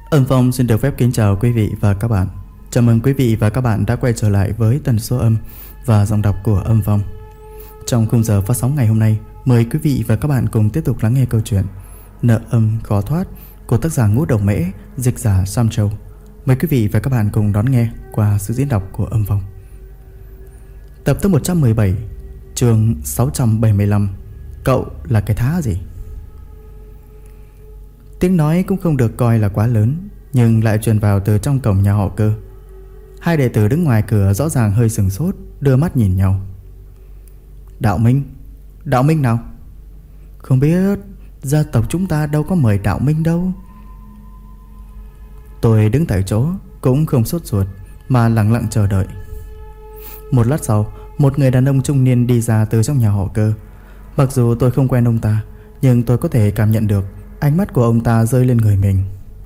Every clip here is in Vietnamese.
Âm Phong xin được phép kính chào quý vị và các bạn. Chào mừng quý vị và các bạn đã quay trở lại với tần số âm và giọng đọc của Âm Phong. Trong khung giờ phát sóng ngày hôm nay, mời quý vị và các bạn cùng tiếp tục lắng nghe câu chuyện Nợ âm khó thoát của tác giả Ngũ Độc Mễ, dịch giả Sam Châu. Mời quý vị và các bạn cùng đón nghe qua sự diễn đọc của Âm Phong. Tập thứ 117, chương 675. Cậu là cái thá gì? Tiếng nói cũng không được coi là quá lớn, nhưng lại truyền vào từ trong cổng nhà họ Cơ. Hai đệ tử đứng ngoài cửa rõ ràng hơi sửng sốt, đưa mắt nhìn nhau. Đạo Minh? Đạo Minh nào? Không biết, gia tộc chúng ta đâu có mời Đạo Minh đâu. Tôi đứng tại chỗ, cũng không sốt ruột, mà lặng lặng chờ đợi. Một lát sau, một người đàn ông trung niên đi ra từ trong nhà họ Cơ. Mặc dù tôi không quen ông ta, nhưng tôi có thể cảm nhận được ánh mắt của ông ta rơi lên người mình.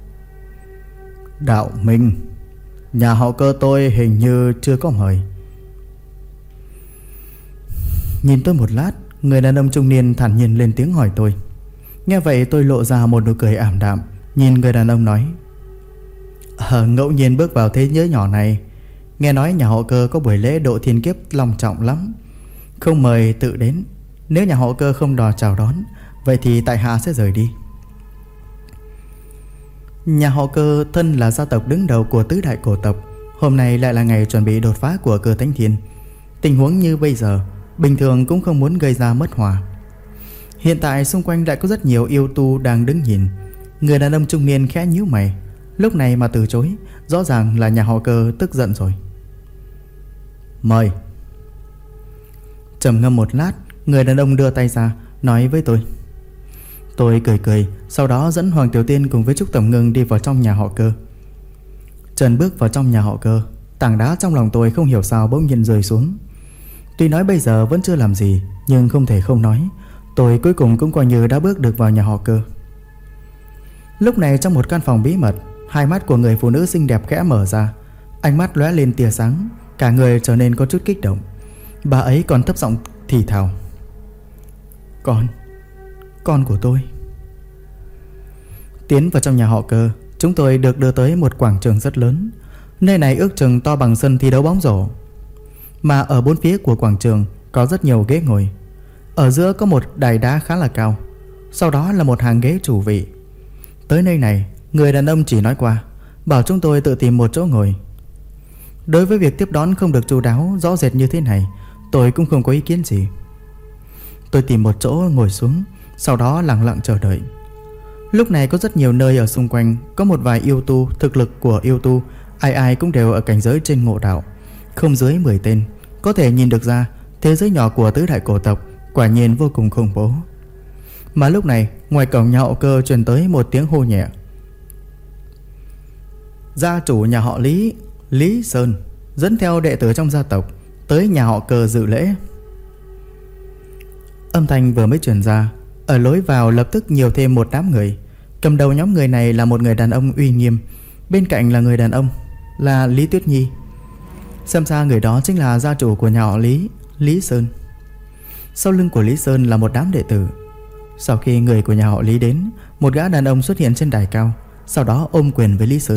Đạo Minh, nhà họ Cơ tôi hình như chưa có mời. Nhìn tôi một lát, người đàn ông trung niên thản nhiên lên tiếng hỏi tôi. Nghe vậy tôi lộ ra một nụ cười ảm đạm, nhìn người đàn ông nói: ngẫu nhiên bước vào thế giới nhỏ này, nghe nói nhà họ Cơ có buổi lễ độ thiên kiếp long trọng lắm, không mời tự đến. Nếu nhà họ Cơ không đòi chào đón, vậy thì tại hạ sẽ rời đi. Nhà họ Cơ thân là gia tộc đứng đầu của tứ đại cổ tộc. Hôm nay lại là ngày chuẩn bị đột phá của Cơ Thánh Thiên. Tình huống như bây giờ, bình thường cũng không muốn gây ra mất hòa. Hiện tại xung quanh lại có rất nhiều yêu tu đang đứng nhìn. Người đàn ông trung niên khẽ nhíu mày, lúc này mà từ chối, rõ ràng là nhà họ Cơ tức giận rồi. Mời. Trầm ngâm một lát, người đàn ông đưa tay ra, nói với tôi. Tôi cười cười, sau đó dẫn Hoàng Tiểu Tiên cùng với Trúc Tầm Ngưng đi vào trong nhà họ Cơ. Trần bước vào trong nhà họ Cơ, tảng đá trong lòng tôi không hiểu sao bỗng nhiên rơi xuống. Tuy nói bây giờ vẫn chưa làm gì, nhưng không thể không nói, tôi cuối cùng cũng coi như đã bước được vào nhà họ Cơ. Lúc này trong một căn phòng bí mật, hai mắt của người phụ nữ xinh đẹp khẽ mở ra, ánh mắt lóe lên tia sáng, cả người trở nên có chút kích động. Bà ấy còn thấp giọng thì thào: Con của tôi. Tiến vào trong nhà họ Cơ, chúng tôi được đưa tới một quảng trường rất lớn. Nơi này ước chừng to bằng sân thi đấu bóng rổ, mà ở bốn phía của quảng trường có rất nhiều ghế ngồi. Ở giữa có một đài đá khá là cao, sau đó là một hàng ghế chủ vị. Tới nơi này, người đàn ông chỉ nói qua, bảo chúng tôi tự tìm một chỗ ngồi. Đối với việc tiếp đón không được chu đáo rõ rệt như thế này, tôi cũng không có ý kiến gì. Tôi tìm một chỗ ngồi xuống, sau đó lặng lặng chờ đợi. Lúc này có rất nhiều nơi ở xung quanh, có một vài yêu tu. Thực lực của yêu tu ai ai cũng đều ở cảnh giới trên ngộ đạo, không dưới 10 tên. Có thể nhìn được ra thế giới nhỏ của tứ đại cổ tộc quả nhiên vô cùng khủng bố. Mà lúc này ngoài cổng nhà họ Cơ truyền tới một tiếng hô nhẹ: Gia chủ nhà họ Lý, Lý Sơn, dẫn theo đệ tử trong gia tộc tới nhà họ Cơ dự lễ. Âm thanh vừa mới truyền ra, ở lối vào lập tức nhiều thêm một đám người. Cầm đầu nhóm người này là một người đàn ông uy nghiêm, bên cạnh là người đàn ông là Lý Tuyết Nhi. Xem ra người đó chính là gia chủ của nhà họ Lý, Lý Sơn. Sau lưng của Lý Sơn là một đám đệ tử. Sau khi người của nhà họ Lý đến, một gã đàn ông xuất hiện trên đài cao, sau đó ôm quyền với Lý Sơn.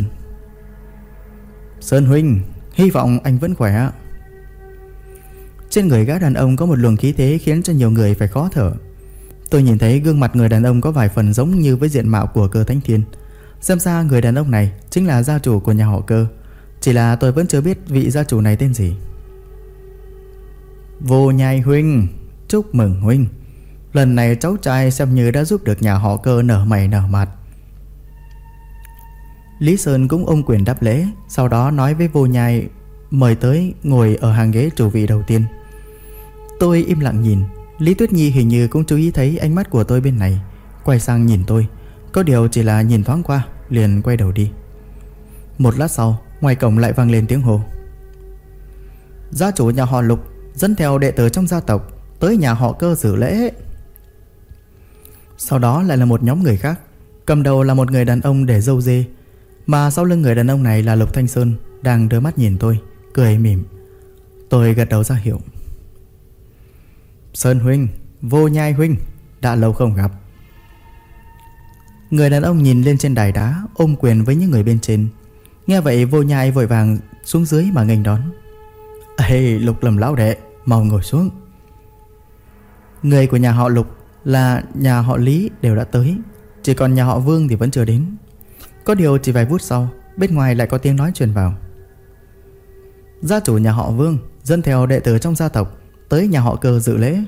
Sơn huynh, hy vọng anh vẫn khỏe. Trên người gã đàn ông có một luồng khí thế khiến cho nhiều người phải khó thở. Tôi nhìn thấy gương mặt người đàn ông có vài phần giống như với diện mạo của Cơ Thánh Thiên. Xem ra người đàn ông này chính là gia chủ của nhà họ Cơ, chỉ là tôi vẫn chưa biết vị gia chủ này tên gì. Vô Nhai huynh, chúc mừng huynh. Lần này cháu trai xem như đã giúp được nhà họ Cơ nở mày nở mặt. Lý Sơn cũng ôm quyền đáp lễ, sau đó nói với Vô Nhai mời tới ngồi ở hàng ghế chủ vị đầu tiên. Tôi im lặng nhìn. Lý Tuyết Nhi hình như cũng chú ý thấy ánh mắt của tôi bên này, quay sang nhìn tôi, có điều chỉ là nhìn thoáng qua liền quay đầu đi. Một lát sau, ngoài cổng lại vang lên tiếng hô: Gia chủ nhà họ Lục dẫn theo đệ tử trong gia tộc tới nhà họ Cơ dự lễ. Sau đó lại là một nhóm người khác. Cầm đầu là một người đàn ông để râu dê, mà sau lưng người đàn ông này là Lục Thanh Sơn, đang đưa mắt nhìn tôi, cười mỉm. Tôi gật đầu ra hiệu. Sơn huynh, Vô Nhai huynh, đã lâu không gặp. Người đàn ông nhìn lên trên đài đá, ôm quyền với những người bên trên. Nghe vậy Vô Nhai vội vàng xuống dưới mà nghênh đón. Ê, Lục Lâm lão đệ, mau ngồi xuống. Người của nhà họ Lục là nhà họ Lý đều đã tới, chỉ còn nhà họ Vương thì vẫn chưa đến. Có điều chỉ vài phút sau, bên ngoài lại có tiếng nói truyền vào. Gia chủ nhà họ Vương dẫn theo đệ tử trong gia tộc tới nhà họ Cơ dự lễ.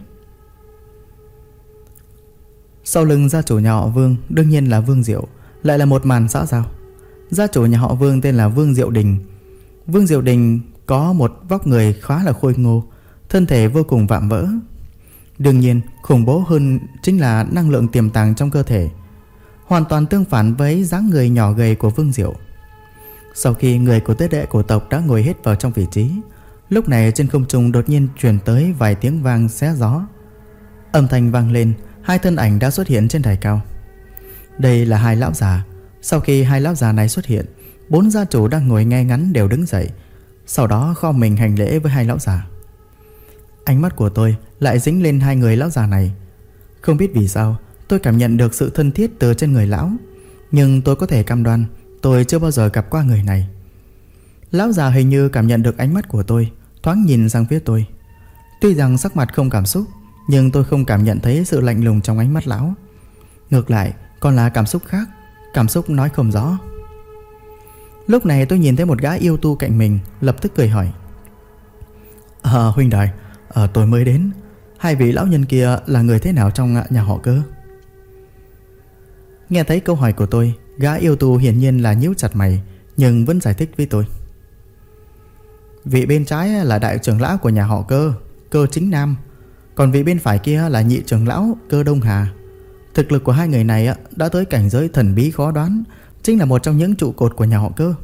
Sau lưng gia chủ nhà họ Vương đương nhiên là Vương Diệu, lại là một màn xã giao. Gia chủ nhà họ Vương tên là Vương Diệu Đình. Vương Diệu Đình có một vóc người khá là khôi ngô, thân thể vô cùng vạm vỡ. Đương nhiên khủng bố hơn chính là năng lượng tiềm tàng trong cơ thể, hoàn toàn tương phản với dáng người nhỏ gầy của Vương Diệu. Sau khi người của tứ đệ cổ tộc đã ngồi hết vào trong vị trí, lúc này trên không trung đột nhiên truyền tới vài tiếng vang xé gió. Âm thanh vang lên, hai thân ảnh đã xuất hiện trên đài cao. Đây là hai lão già. Sau khi hai lão già này xuất hiện, bốn gia chủ đang ngồi ngay ngắn đều đứng dậy, sau đó khom mình hành lễ với hai lão già. Ánh mắt của tôi lại dính lên hai người lão già này. Không biết vì sao tôi cảm nhận được sự thân thiết từ trên người lão, nhưng tôi có thể cam đoan tôi chưa bao giờ gặp qua người này. Lão già hình như cảm nhận được ánh mắt của tôi, thoáng nhìn sang phía tôi. Tuy rằng sắc mặt không cảm xúc, nhưng tôi không cảm nhận thấy sự lạnh lùng trong ánh mắt lão. Ngược lại còn là cảm xúc khác, cảm xúc nói không rõ. Lúc này tôi nhìn thấy một gã yêu tu cạnh mình, lập tức cười hỏi. Huynh đài, tôi mới đến. Hai vị lão nhân kia là người thế nào trong nhà họ Cơ? Nghe thấy câu hỏi của tôi, gã yêu tu hiển nhiên là nhíu chặt mày, nhưng vẫn giải thích với tôi. Vị bên trái là đại trưởng lão của nhà họ Cơ, Cơ Chính Nam. Còn vị bên phải kia là nhị trưởng lão, Cơ Đông Hà. Thực lực của hai người này đã tới cảnh giới thần bí khó đoán, chính là một trong những trụ cột của nhà họ Cơ.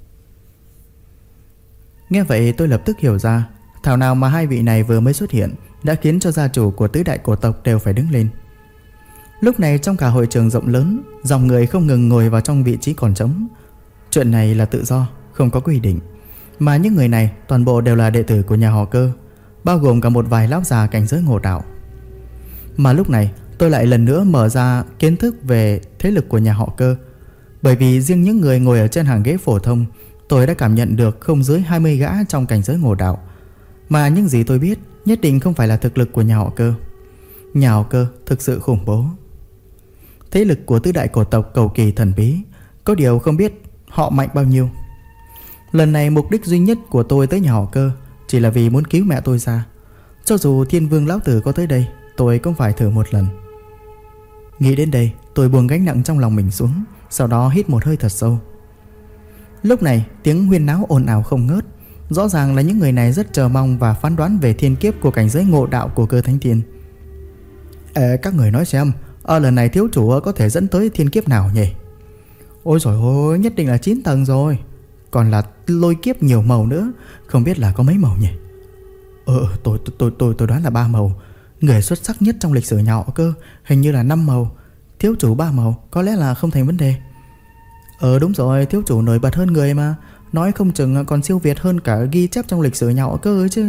Nghe vậy tôi lập tức hiểu ra, thảo nào mà hai vị này vừa mới xuất hiện đã khiến cho gia chủ của tứ đại cổ tộc đều phải đứng lên. Lúc này trong cả hội trường rộng lớn, dòng người không ngừng ngồi vào trong vị trí còn trống. Chuyện này là tự do, không có quy định, mà những người này toàn bộ đều là đệ tử của nhà họ Cơ, bao gồm cả một vài lão già cảnh giới ngộ đạo. Mà lúc này tôi lại lần nữa mở ra kiến thức về thế lực của nhà họ Cơ, bởi vì riêng những người ngồi ở trên hàng ghế phổ thông, tôi đã cảm nhận được không dưới 20 gã trong cảnh giới ngộ đạo. Mà những gì tôi biết nhất định không phải là thực lực của nhà họ Cơ. Nhà họ Cơ thực sự khủng bố. Thế lực của tứ đại cổ tộc cầu kỳ thần bí, có điều không biết họ mạnh bao nhiêu. Lần này mục đích duy nhất của tôi tới nhà họ Cơ chỉ là vì muốn cứu mẹ tôi ra. Cho dù Thiên Vương lão tử có tới đây, tôi cũng phải thử một lần. Nghĩ đến đây, tôi buông gánh nặng trong lòng mình xuống, sau đó hít một hơi thật sâu. Lúc này tiếng huyên náo ồn ào không ngớt. Rõ ràng là những người này rất chờ mong và phán đoán về thiên kiếp của cảnh giới ngộ đạo của Cơ Thánh Thiên. Các người nói xem, lần này thiếu chủ có thể dẫn tới thiên kiếp nào nhỉ? Ôi trời ơi, nhất định là 9 tầng rồi. Còn là lôi kiếp nhiều màu nữa, không biết là có mấy màu nhỉ? Tôi đoán là 3 màu. Người xuất sắc nhất trong lịch sử nhà họ Cơ hình như là 5 màu. Thiếu chủ 3 màu có lẽ là không thành vấn đề. Đúng rồi, thiếu chủ nổi bật hơn người mà, nói không chừng còn siêu việt hơn cả ghi chép trong lịch sử nhà họ Cơ ấy chứ.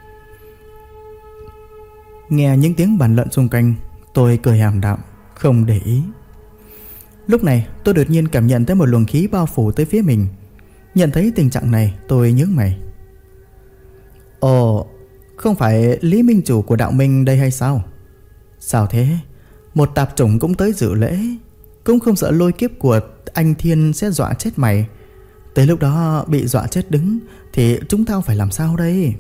Nghe những tiếng bàn luận xung quanh, tôi cười hàm đạm, không để ý. Lúc này tôi đột nhiên cảm nhận thấy một luồng khí bao phủ tới phía mình. Nhận thấy tình trạng này, tôi nhướng mày. Không phải Lý Minh chủ của đạo minh đây hay sao? Sao thế? Một tạp chủng cũng tới dự lễ, cũng không sợ lôi kiếp của anh Thiên sẽ dọa chết mày. Tới lúc đó bị dọa chết đứng thì chúng tao phải làm sao đây?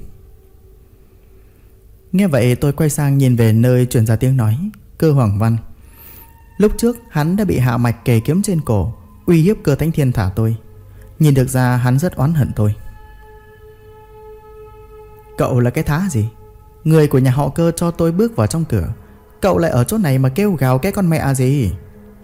Nghe vậy tôi quay sang nhìn về nơi truyền ra tiếng nói, Cơ Hoàng Văn. Lúc trước hắn đã bị hạ mạch kề kiếm trên cổ, uy hiếp Cơ Thánh Thiên thả tôi. Nhìn được ra hắn rất oán hận tôi. Cậu là cái thá gì? Người của nhà họ Cơ cho tôi bước vào trong cửa, cậu lại ở chỗ này mà kêu gào cái con mẹ gì?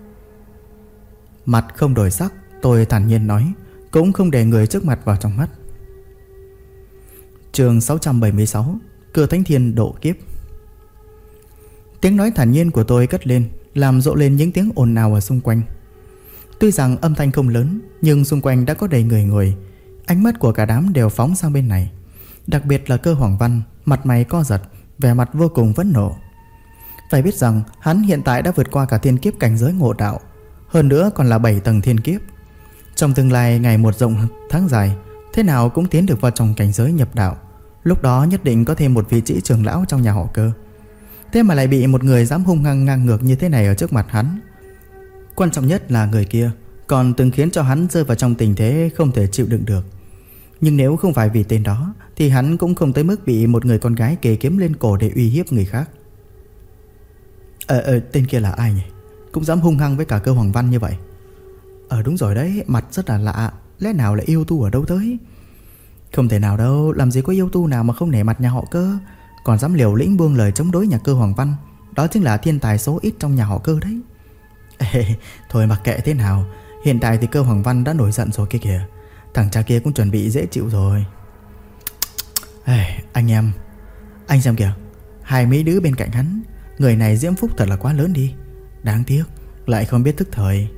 Mặt không đổi sắc, tôi thản nhiên nói, cũng không để người trước mặt vào trong mắt. Chương 676, Cơ Thánh Thiên độ kiếp. Tiếng nói thản nhiên của tôi cất lên, làm rộ lên những tiếng ồn ào ở xung quanh. Tuy rằng âm thanh không lớn, nhưng xung quanh đã có đầy người ngồi. Ánh mắt của cả đám đều phóng sang bên này. Đặc biệt là Cơ Hoàng Văn, mặt mày co giật, vẻ mặt vô cùng phẫn nộ. Phải biết rằng hắn hiện tại đã vượt qua cả thiên kiếp cảnh giới ngộ đạo. hơn nữa còn là 7 tầng thiên kiếp. Trong tương lai ngày một rộng tháng dài, thế nào cũng tiến được vào trong cảnh giới nhập đạo. Lúc đó nhất định có thêm một vị trí trưởng lão trong nhà họ Cơ. Thế mà lại bị một người dám hung hăng ngang ngược như thế này ở trước mặt hắn. Quan trọng nhất là người kia còn từng khiến cho hắn rơi vào trong tình thế không thể chịu đựng được. Nhưng nếu không phải vì tên đó thì hắn cũng không tới mức bị một người con gái kề kiếm lên cổ để uy hiếp người khác. Tên kia là ai nhỉ? Cũng dám hung hăng với cả Cơ Hoàng Văn như vậy. Đúng rồi đấy, mặt rất là lạ. Lẽ nào là yêu tu ở đâu tới? Không thể nào đâu, làm gì có yêu tu nào mà không nể mặt nhà họ Cơ, còn dám liều lĩnh buông lời chống đối nhà Cơ Hoàng Văn. Đó chính là thiên tài số ít trong nhà họ Cơ đấy. Thôi mặc kệ thế nào, hiện tại thì Cơ Hoàng Văn đã nổi giận rồi kia kìa. Thằng cha kia cũng chuẩn bị dễ chịu rồi. Anh em, anh xem kìa, hai mấy đứa bên cạnh hắn. Người này diễm phúc thật là quá lớn đi. Đáng tiếc lại không biết thức thời.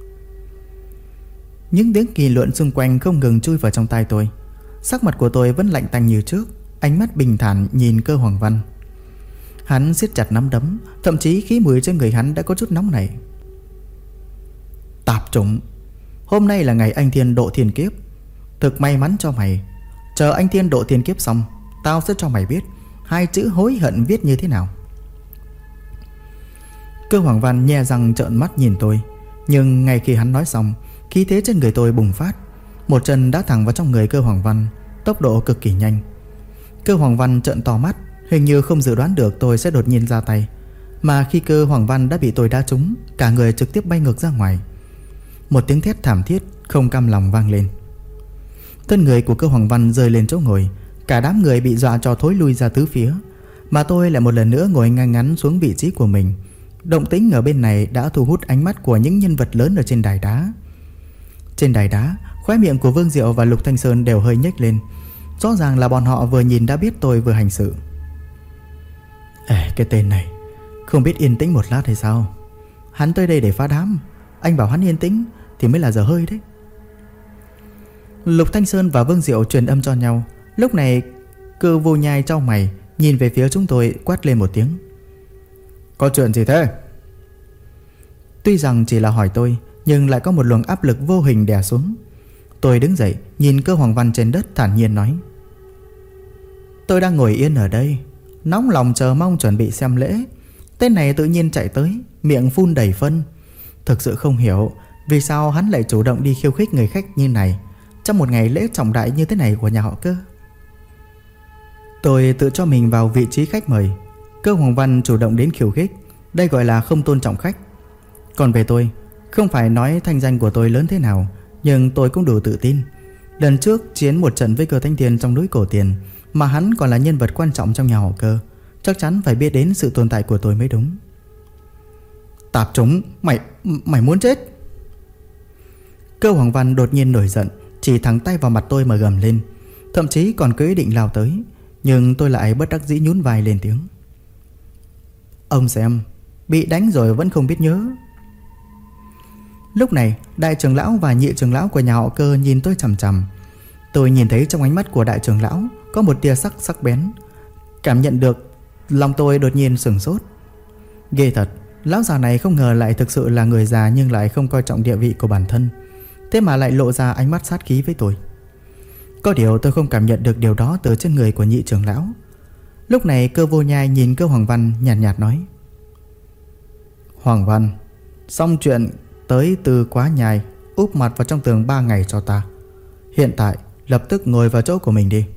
Những tiếng kỳ luận xung quanh không ngừng chui vào trong tai tôi. Sắc mặt của tôi vẫn lạnh tanh như trước, ánh mắt bình thản nhìn Cơ Hoàng Văn. Hắn siết chặt nắm đấm, thậm chí khí mũi trên người hắn đã có chút nóng nảy. Tạp chủng, hôm nay là ngày anh Thiên độ thiên kiếp. Thực may mắn cho mày. Chờ anh Thiên độ thiên kiếp xong, tao sẽ cho mày biết hai chữ hối hận viết như thế nào. Cơ Hoàng Văn nhe răng trợn mắt nhìn tôi. Nhưng ngay khi hắn nói xong, khí thế trên người tôi bùng phát. Một chân đá thẳng vào trong người Cơ Hoàng Văn, tốc độ cực kỳ nhanh. Cơ Hoàng Văn trợn to mắt, hình như không dự đoán được tôi sẽ đột nhiên ra tay. Mà khi Cơ Hoàng Văn đã bị tôi đá trúng, cả người trực tiếp bay ngược ra ngoài. Một tiếng thét thảm thiết không cam lòng vang lên. Thân người của Cơ Hoàng Văn rơi lên chỗ ngồi. Cả đám người bị dọa cho thối lui ra tứ phía. Mà tôi lại một lần nữa ngồi ngay ngắn xuống vị trí của mình. Động tĩnh ở bên này đã thu hút ánh mắt của những nhân vật lớn ở trên đài đá. Trên đài đá, khóe miệng của Vương Diệu và Lục Thanh Sơn đều hơi nhếch lên. Rõ ràng là bọn họ vừa nhìn đã biết tôi vừa hành sự. Cái tên này không biết yên tĩnh một lát hay sao? Hắn tới đây để phá đám, anh bảo hắn yên tĩnh thì mới là dở hơi đấy. Lục Thanh Sơn và Vương Diệu truyền âm cho nhau. Lúc này Cơ Vô Nhai chau mày, nhìn về phía chúng tôi quát lên một tiếng. Có chuyện gì thế? Tuy rằng chỉ là hỏi tôi, nhưng lại có một luồng áp lực vô hình đè xuống. Tôi đứng dậy, nhìn Cơ Hoàng Văn trên đất thản nhiên nói. Tôi đang ngồi yên ở đây, nóng lòng chờ mong chuẩn bị xem lễ. Tên này tự nhiên chạy tới, miệng phun đầy phân. Thực sự không hiểu vì sao hắn lại chủ động đi khiêu khích người khách như này trong một ngày lễ trọng đại như thế này của nhà họ Cơ. Tôi tự cho mình vào vị trí khách mời. Cơ Hoàng Văn chủ động đến khiêu khích, đây gọi là không tôn trọng khách. Còn về tôi, không phải nói thanh danh của tôi lớn thế nào, nhưng tôi cũng đủ tự tin. Lần trước chiến một trận với Cơ Thanh Thiên trong núi Cổ Tiền, mà hắn còn là nhân vật quan trọng trong nhà họ Cơ, chắc chắn phải biết đến sự tồn tại của tôi mới đúng. Tạp chủng, mày muốn chết? Cơ Hoàng Văn đột nhiên nổi giận, chỉ thẳng tay vào mặt tôi mà gầm lên, thậm chí còn có ý định lao tới. Nhưng tôi lại bất đắc dĩ nhún vai lên tiếng. Ông xem, bị đánh rồi vẫn không biết nhớ. Lúc này đại trưởng lão và nhị trưởng lão của nhà họ Cơ nhìn tôi chằm chằm. Tôi nhìn thấy trong ánh mắt của đại trưởng lão có một tia sắc bén. Cảm nhận được lòng tôi đột nhiên sửng sốt. Ghê thật, lão già này không ngờ lại thực sự là người già nhưng lại không coi trọng địa vị của bản thân, thế mà lại lộ ra ánh mắt sát khí với tôi. Có điều tôi không cảm nhận được điều đó từ trên người của nhị trưởng lão. Lúc này Cơ Vô Nhai nhìn Cơ Hoàng Văn nhàn nhạt nói. Hoàng Văn, xong chuyện tới Từ Quá Nhai, úp mặt vào trong tường 3 ngày cho ta. Hiện tại lập tức ngồi vào chỗ của mình đi.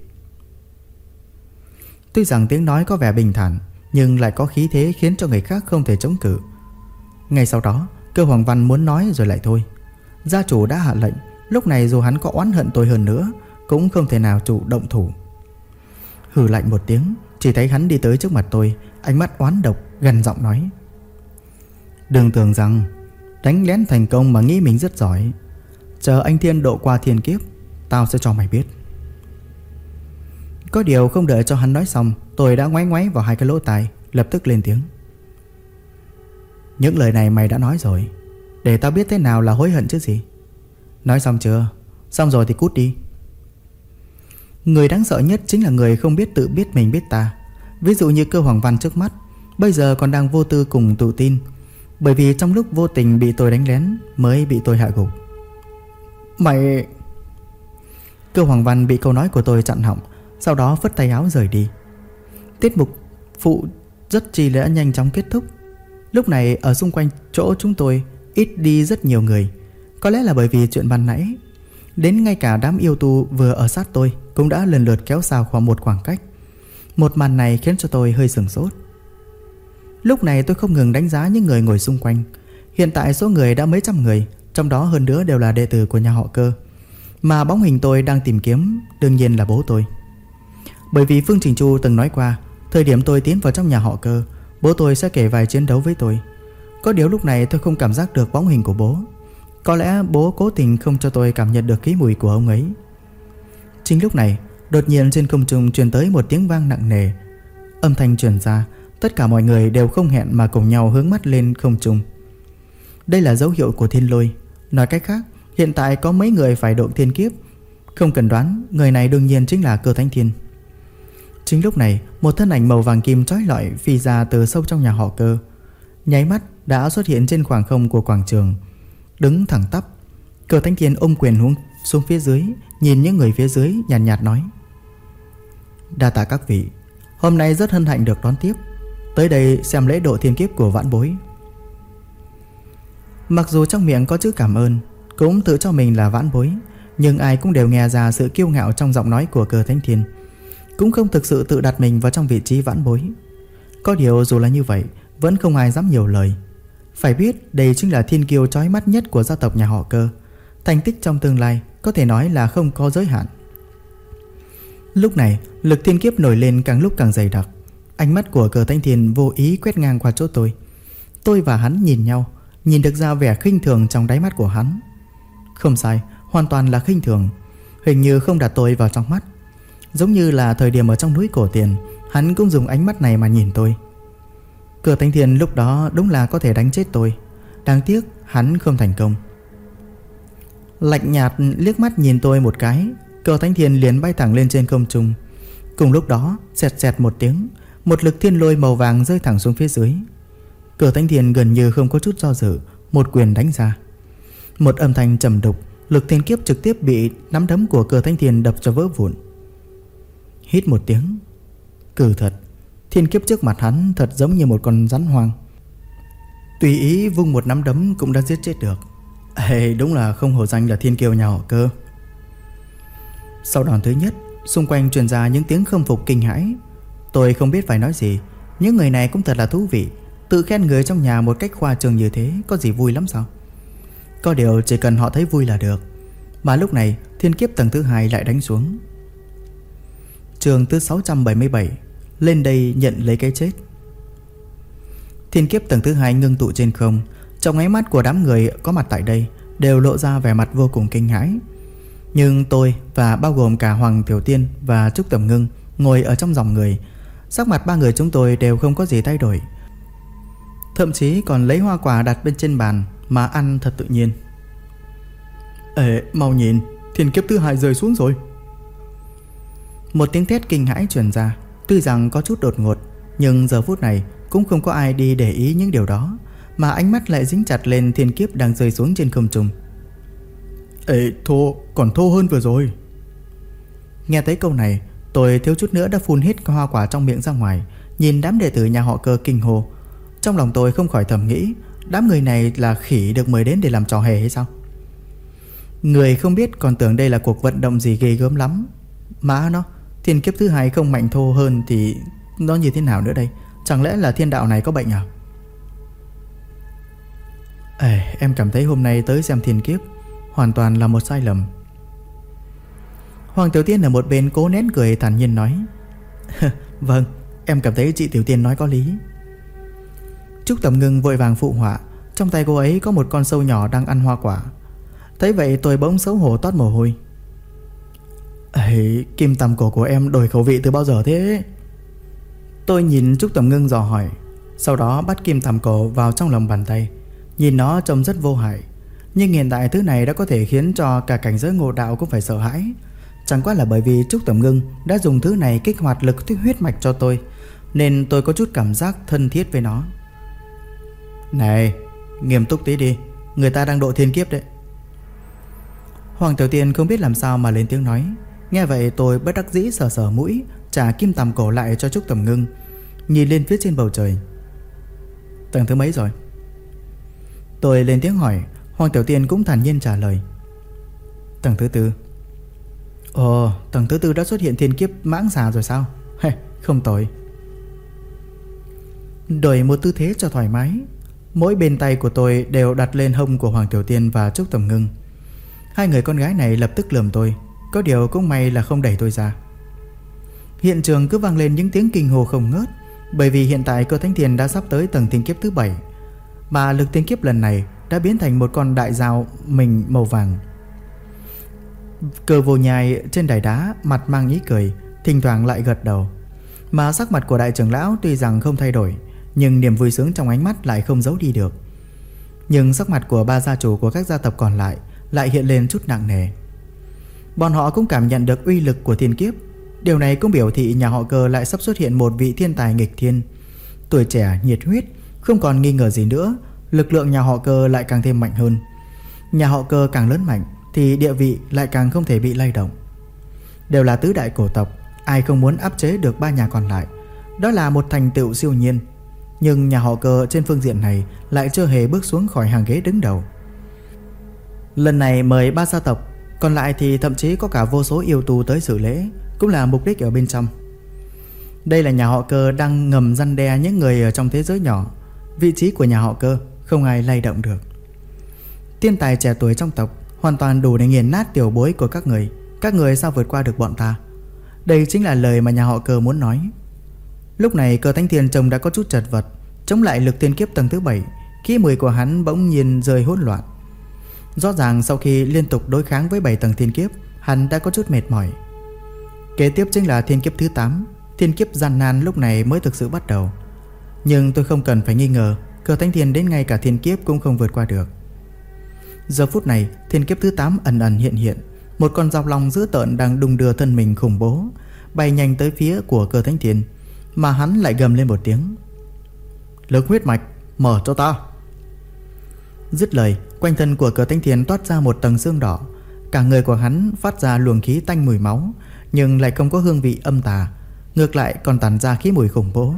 Tuy rằng tiếng nói có vẻ bình thản, nhưng lại có khí thế khiến cho người khác không thể chống cự. Ngay sau đó Cơ Hoàng Văn muốn nói rồi lại thôi. Gia chủ đã hạ lệnh, lúc này dù hắn có oán hận tôi hơn nữa cũng không thể nào chủ động thủ. Hừ lạnh một tiếng, chỉ thấy hắn đi tới trước mặt tôi, ánh mắt oán độc, gằn giọng nói. Đừng tưởng rằng đánh lén thành công mà nghĩ mình rất giỏi. Chờ anh Thiên độ qua thiên kiếp, tao sẽ cho mày biết. Có điều không đợi cho hắn nói xong, tôi đã ngoáy ngoáy vào hai cái lỗ tai, lập tức lên tiếng. Những lời này mày đã nói rồi, để tao biết thế nào là hối hận chứ gì. Nói xong chưa? Xong rồi thì cút đi. Người đáng sợ nhất chính là người không biết tự biết mình biết ta. Ví dụ như Cơ Hoàng Văn trước mắt, bây giờ còn đang vô tư cùng tự tin. bởi vì trong lúc vô tình bị tôi đánh lén mới bị tôi hạ gục. Mày... Cơ Hoàng Văn bị câu nói của tôi chặn họng, sau đó phất tay áo rời đi. Tiết mục phụ rất chi đã nhanh chóng kết thúc. Lúc này ở xung quanh chỗ chúng tôi ít đi rất nhiều người. Có lẽ là bởi vì chuyện ban nãy. Đến ngay cả đám yêu tu vừa ở sát tôi cũng đã lần lượt kéo xa khoảng một khoảng cách. Một màn này khiến cho tôi hơi sửng sốt. Lúc này tôi không ngừng đánh giá những người ngồi xung quanh. Hiện tại số người đã mấy trăm người, trong đó hơn nữa đều là đệ tử của nhà họ Cơ. Mà bóng hình tôi đang tìm kiếm đương nhiên là bố tôi. Bởi vì Phương Trình Chu từng nói qua, thời điểm tôi tiến vào trong nhà họ Cơ, bố tôi sẽ kể vài chiến đấu với tôi. Có điều lúc này tôi không cảm giác được bóng hình của bố. Có lẽ bố cố tình không cho tôi cảm nhận được khí mùi của ông ấy. Chính lúc này, đột nhiên trên không trung truyền tới một tiếng vang nặng nề. Âm thanh truyền ra, tất cả mọi người đều không hẹn mà cùng nhau hướng mắt lên không trung. Đây là dấu hiệu của thiên lôi. Nói cách khác, hiện tại có mấy người phải độ thiên kiếp. Không cần đoán, người này đương nhiên chính là Cơ Thánh Thiên. Chính lúc này, một thân ảnh màu vàng kim chói lọi phi ra từ sâu trong nhà họ Cơ, nháy mắt đã xuất hiện trên khoảng không của quảng trường. Đứng thẳng tắp, Cơ Thánh Thiên ôm quyền xuống phía dưới, nhìn những người phía dưới nhàn nhạt nói: "Đa tạ các vị, hôm nay rất hân hạnh được đón tiếp. Tới đây xem lễ độ thiên kiếp của vãn bối." Mặc dù trong miệng có chữ cảm ơn, cũng tự cho mình là vãn bối, nhưng ai cũng đều nghe ra sự kiêu ngạo trong giọng nói của Cơ Thánh Thiên, cũng không thực sự tự đặt mình vào trong vị trí vãn bối. Có điều dù là như vậy, vẫn không ai dám nhiều lời. Phải biết đây chính là thiên kiêu chói mắt nhất của gia tộc nhà họ Cơ. Thành tích trong tương lai có thể nói là không có giới hạn. Lúc này, lực thiên kiếp nổi lên càng lúc càng dày đặc. Ánh mắt của Cơ Thánh Thiên vô ý quét ngang qua chỗ tôi. Tôi và hắn nhìn nhau, nhìn được ra vẻ khinh thường trong đáy mắt của hắn. Không sai, hoàn toàn là khinh thường. Hình như không đặt tôi vào trong mắt. Giống như là thời điểm ở trong núi Cổ Tiền, hắn cũng dùng ánh mắt này mà nhìn tôi. Cơ Thánh Thiên lúc đó đúng là có thể đánh chết tôi. Đáng tiếc hắn không thành công. Lạnh nhạt liếc mắt nhìn tôi một cái, Cơ Thánh Thiên liền bay thẳng lên trên không trung. Cùng lúc đó, xẹt xẹt một tiếng, một lực thiên lôi màu vàng rơi thẳng xuống phía dưới. Cơ Thánh Thiên gần như không có chút do dự, một quyền đánh ra. Một âm thanh trầm đục, lực thiên kiếp trực tiếp bị nắm đấm của Cơ Thánh Thiên đập cho vỡ vụn. Hít một tiếng. Cừ thật, thiên kiếp trước mặt hắn thật giống như một con rắn hoang. Tùy ý vung một nắm đấm cũng đã giết chết được. Đúng là không hổ danh là thiên kiêu nhà họ Cơ. Sau đòn thứ nhất, xung quanh truyền ra những tiếng khâm phục kinh hãi. Tôi không biết phải nói gì. Những người này cũng thật là thú vị. Tự khen người trong nhà một cách khoa trương như thế có gì vui lắm sao? Có điều chỉ cần họ thấy vui là được. Mà lúc này thiên kiếp tầng thứ 2 lại đánh xuống. Trường thứ 677, lên đây nhận lấy cái chết. Thiên kiếp tầng thứ 2 ngưng tụ trên không. Trong ánh mắt của đám người có mặt tại đây đều lộ ra vẻ mặt vô cùng kinh hãi. Nhưng tôi và bao gồm cả Hoàng Tiểu Tiên và Trúc Tầm Ngưng ngồi ở trong dòng người, sắc mặt ba người chúng tôi đều không có gì thay đổi. Thậm chí còn lấy hoa quả đặt bên trên bàn mà ăn thật tự nhiên. Mau nhìn, thiên kiếp thứ 2 rơi xuống rồi. Một tiếng thét kinh hãi truyền ra. Tuy rằng có chút đột ngột, nhưng giờ phút này cũng không có ai đi để ý những điều đó, mà ánh mắt lại dính chặt lên thiên kiếp đang rơi xuống trên không trung. Thô, còn thô hơn vừa rồi. Nghe thấy câu này, tôi thiếu chút nữa đã phun hết hoa quả trong miệng ra ngoài. Nhìn đám đệ tử nhà họ Cơ kinh hô, trong lòng tôi không khỏi thầm nghĩ, đám người này là khỉ được mời đến để làm trò hề hay sao? Người không biết còn tưởng đây là cuộc vận động gì ghê gớm lắm. Má nó, thiên kiếp thứ 2 không mạnh thô hơn thì nó như thế nào nữa đây? Chẳng lẽ là thiên đạo này có bệnh à? Em cảm thấy hôm nay tới xem thiên kiếp hoàn toàn là một sai lầm. Hoàng Tiểu Tiên ở một bên cố nén cười thản nhiên nói: Vâng, em cảm thấy chị Tiểu Tiên nói có lý. Trúc Tầm Ngưng vội vàng phụ họa. Trong tay cô ấy có một con sâu nhỏ đang ăn hoa quả. Thấy vậy tôi bỗng xấu hổ toát mồ hôi. Kim tằm cổ của em đổi khẩu vị từ bao giờ thế? Tôi nhìn Trúc Tầm Ngưng dò hỏi. Sau đó bắt kim tằm cổ vào trong lòng bàn tay. Nhìn nó trông rất vô hại, nhưng hiện tại thứ này đã có thể khiến cho cả cảnh giới ngộ đạo cũng phải sợ hãi. Chẳng qua là bởi vì Trúc Tầm Ngưng đã dùng thứ này kích hoạt lực huyết mạch cho tôi, nên tôi có chút cảm giác thân thiết với nó. Này, Nghiêm túc tí đi, người ta đang độ thiên kiếp đấy. Hoàng Tiểu Tiên không biết làm sao mà lên tiếng nói. Nghe vậy tôi bất đắc dĩ sờ sờ mũi, trả kim tằm cổ lại cho Trúc Tầm Ngưng, nhìn lên phía trên bầu trời. Tầng thứ mấy rồi? Tôi lên tiếng hỏi. Hoàng Tiểu Tiên cũng thản nhiên trả lời. Tầng thứ 4. Ồ, tầng thứ 4 đã xuất hiện thiên kiếp mãng xà rồi sao? Không tồi. Đổi một tư thế cho thoải mái, mỗi bên tay của tôi đều đặt lên hông của Hoàng Tiểu Tiên và Trúc Tầm Ngưng. Hai người con gái này lập tức lườm tôi, có điều cũng may là không đẩy tôi ra. Hiện trường cứ vang lên những tiếng kinh hô không ngớt, bởi vì hiện tại Cơ Thánh Thiên đã sắp tới tầng thiên kiếp thứ 7, mà lực thiên kiếp lần này đã biến thành một con đại dao mình màu vàng. Cơ Vô Nhai trên đài đá mặt mang ý cười, thỉnh thoảng lại gật đầu. Mà sắc mặt của đại trưởng lão tuy rằng không thay đổi, nhưng niềm vui sướng trong ánh mắt lại không giấu đi được. Nhưng sắc mặt của ba gia chủ của các gia tộc còn lại hiện lên chút nặng nề. Bọn họ cũng cảm nhận được uy lực của thiên kiếp. Điều này cũng biểu thị nhà họ Cơ lại sắp xuất hiện một vị thiên tài nghịch thiên. Tuổi trẻ, nhiệt huyết, không còn nghi ngờ gì nữa, lực lượng nhà họ Cơ lại càng thêm mạnh hơn. Nhà họ Cơ càng lớn mạnh thì địa vị lại càng không thể bị lay động. Đều là tứ đại cổ tộc, ai không muốn áp chế được ba nhà còn lại. Đó là một thành tựu siêu nhiên. Nhưng nhà họ Cơ trên phương diện này lại chưa hề bước xuống khỏi hàng ghế đứng đầu. Lần này mời ba gia tộc, còn lại thì thậm chí có cả vô số yêu tù tới dự lễ, cũng là mục đích ở bên trong. Đây là nhà họ Cơ đang ngầm răn đe những người ở trong thế giới nhỏ. Vị trí của nhà họ Cơ không ai lay động được. Thiên tài trẻ tuổi trong tộc hoàn toàn đủ để nghiền nát tiểu bối của các người. Các người sao vượt qua được bọn ta? Đây chính là lời mà nhà họ Cơ muốn nói. Lúc này Cơ Thánh Thiên trông đã có chút chật vật, chống lại lực thiên kiếp tầng thứ 7. Khí mùi của hắn bỗng nhiên rơi hỗn loạn. Rõ ràng sau khi liên tục đối kháng với 7 tầng thiên kiếp, hắn đã có chút mệt mỏi. Kế tiếp chính là thiên kiếp thứ 8. Thiên kiếp gian nan lúc này mới thực sự bắt đầu. Nhưng tôi không cần phải nghi ngờ, Cơ Thánh Thiên đến ngay cả thiên kiếp cũng không vượt qua được. Giờ phút này thiên kiếp thứ 8 ẩn ẩn hiện hiện. Một con dao long dữ tợn đang đung đưa thân mình khủng bố, bay nhanh tới phía của Cơ Thánh Thiên. Mà hắn lại gầm lên một tiếng: Lực huyết mạch, mở cho ta! Dứt lời, quanh thân của Cơ Thánh Thiên toát ra một tầng xương đỏ. Cả người của hắn phát ra luồng khí tanh mùi máu, nhưng lại không có hương vị âm tà, ngược lại còn tản ra khí mùi khủng bố.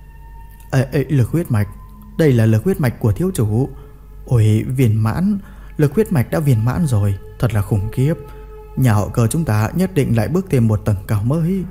Lực huyết mạch, đây là lực huyết mạch của thiếu chủ. Ôi, viên mãn, lực huyết mạch đã viên mãn rồi, thật là khủng khiếp. Nhà họ Cơ chúng ta nhất định lại bước thêm một tầng cao mới.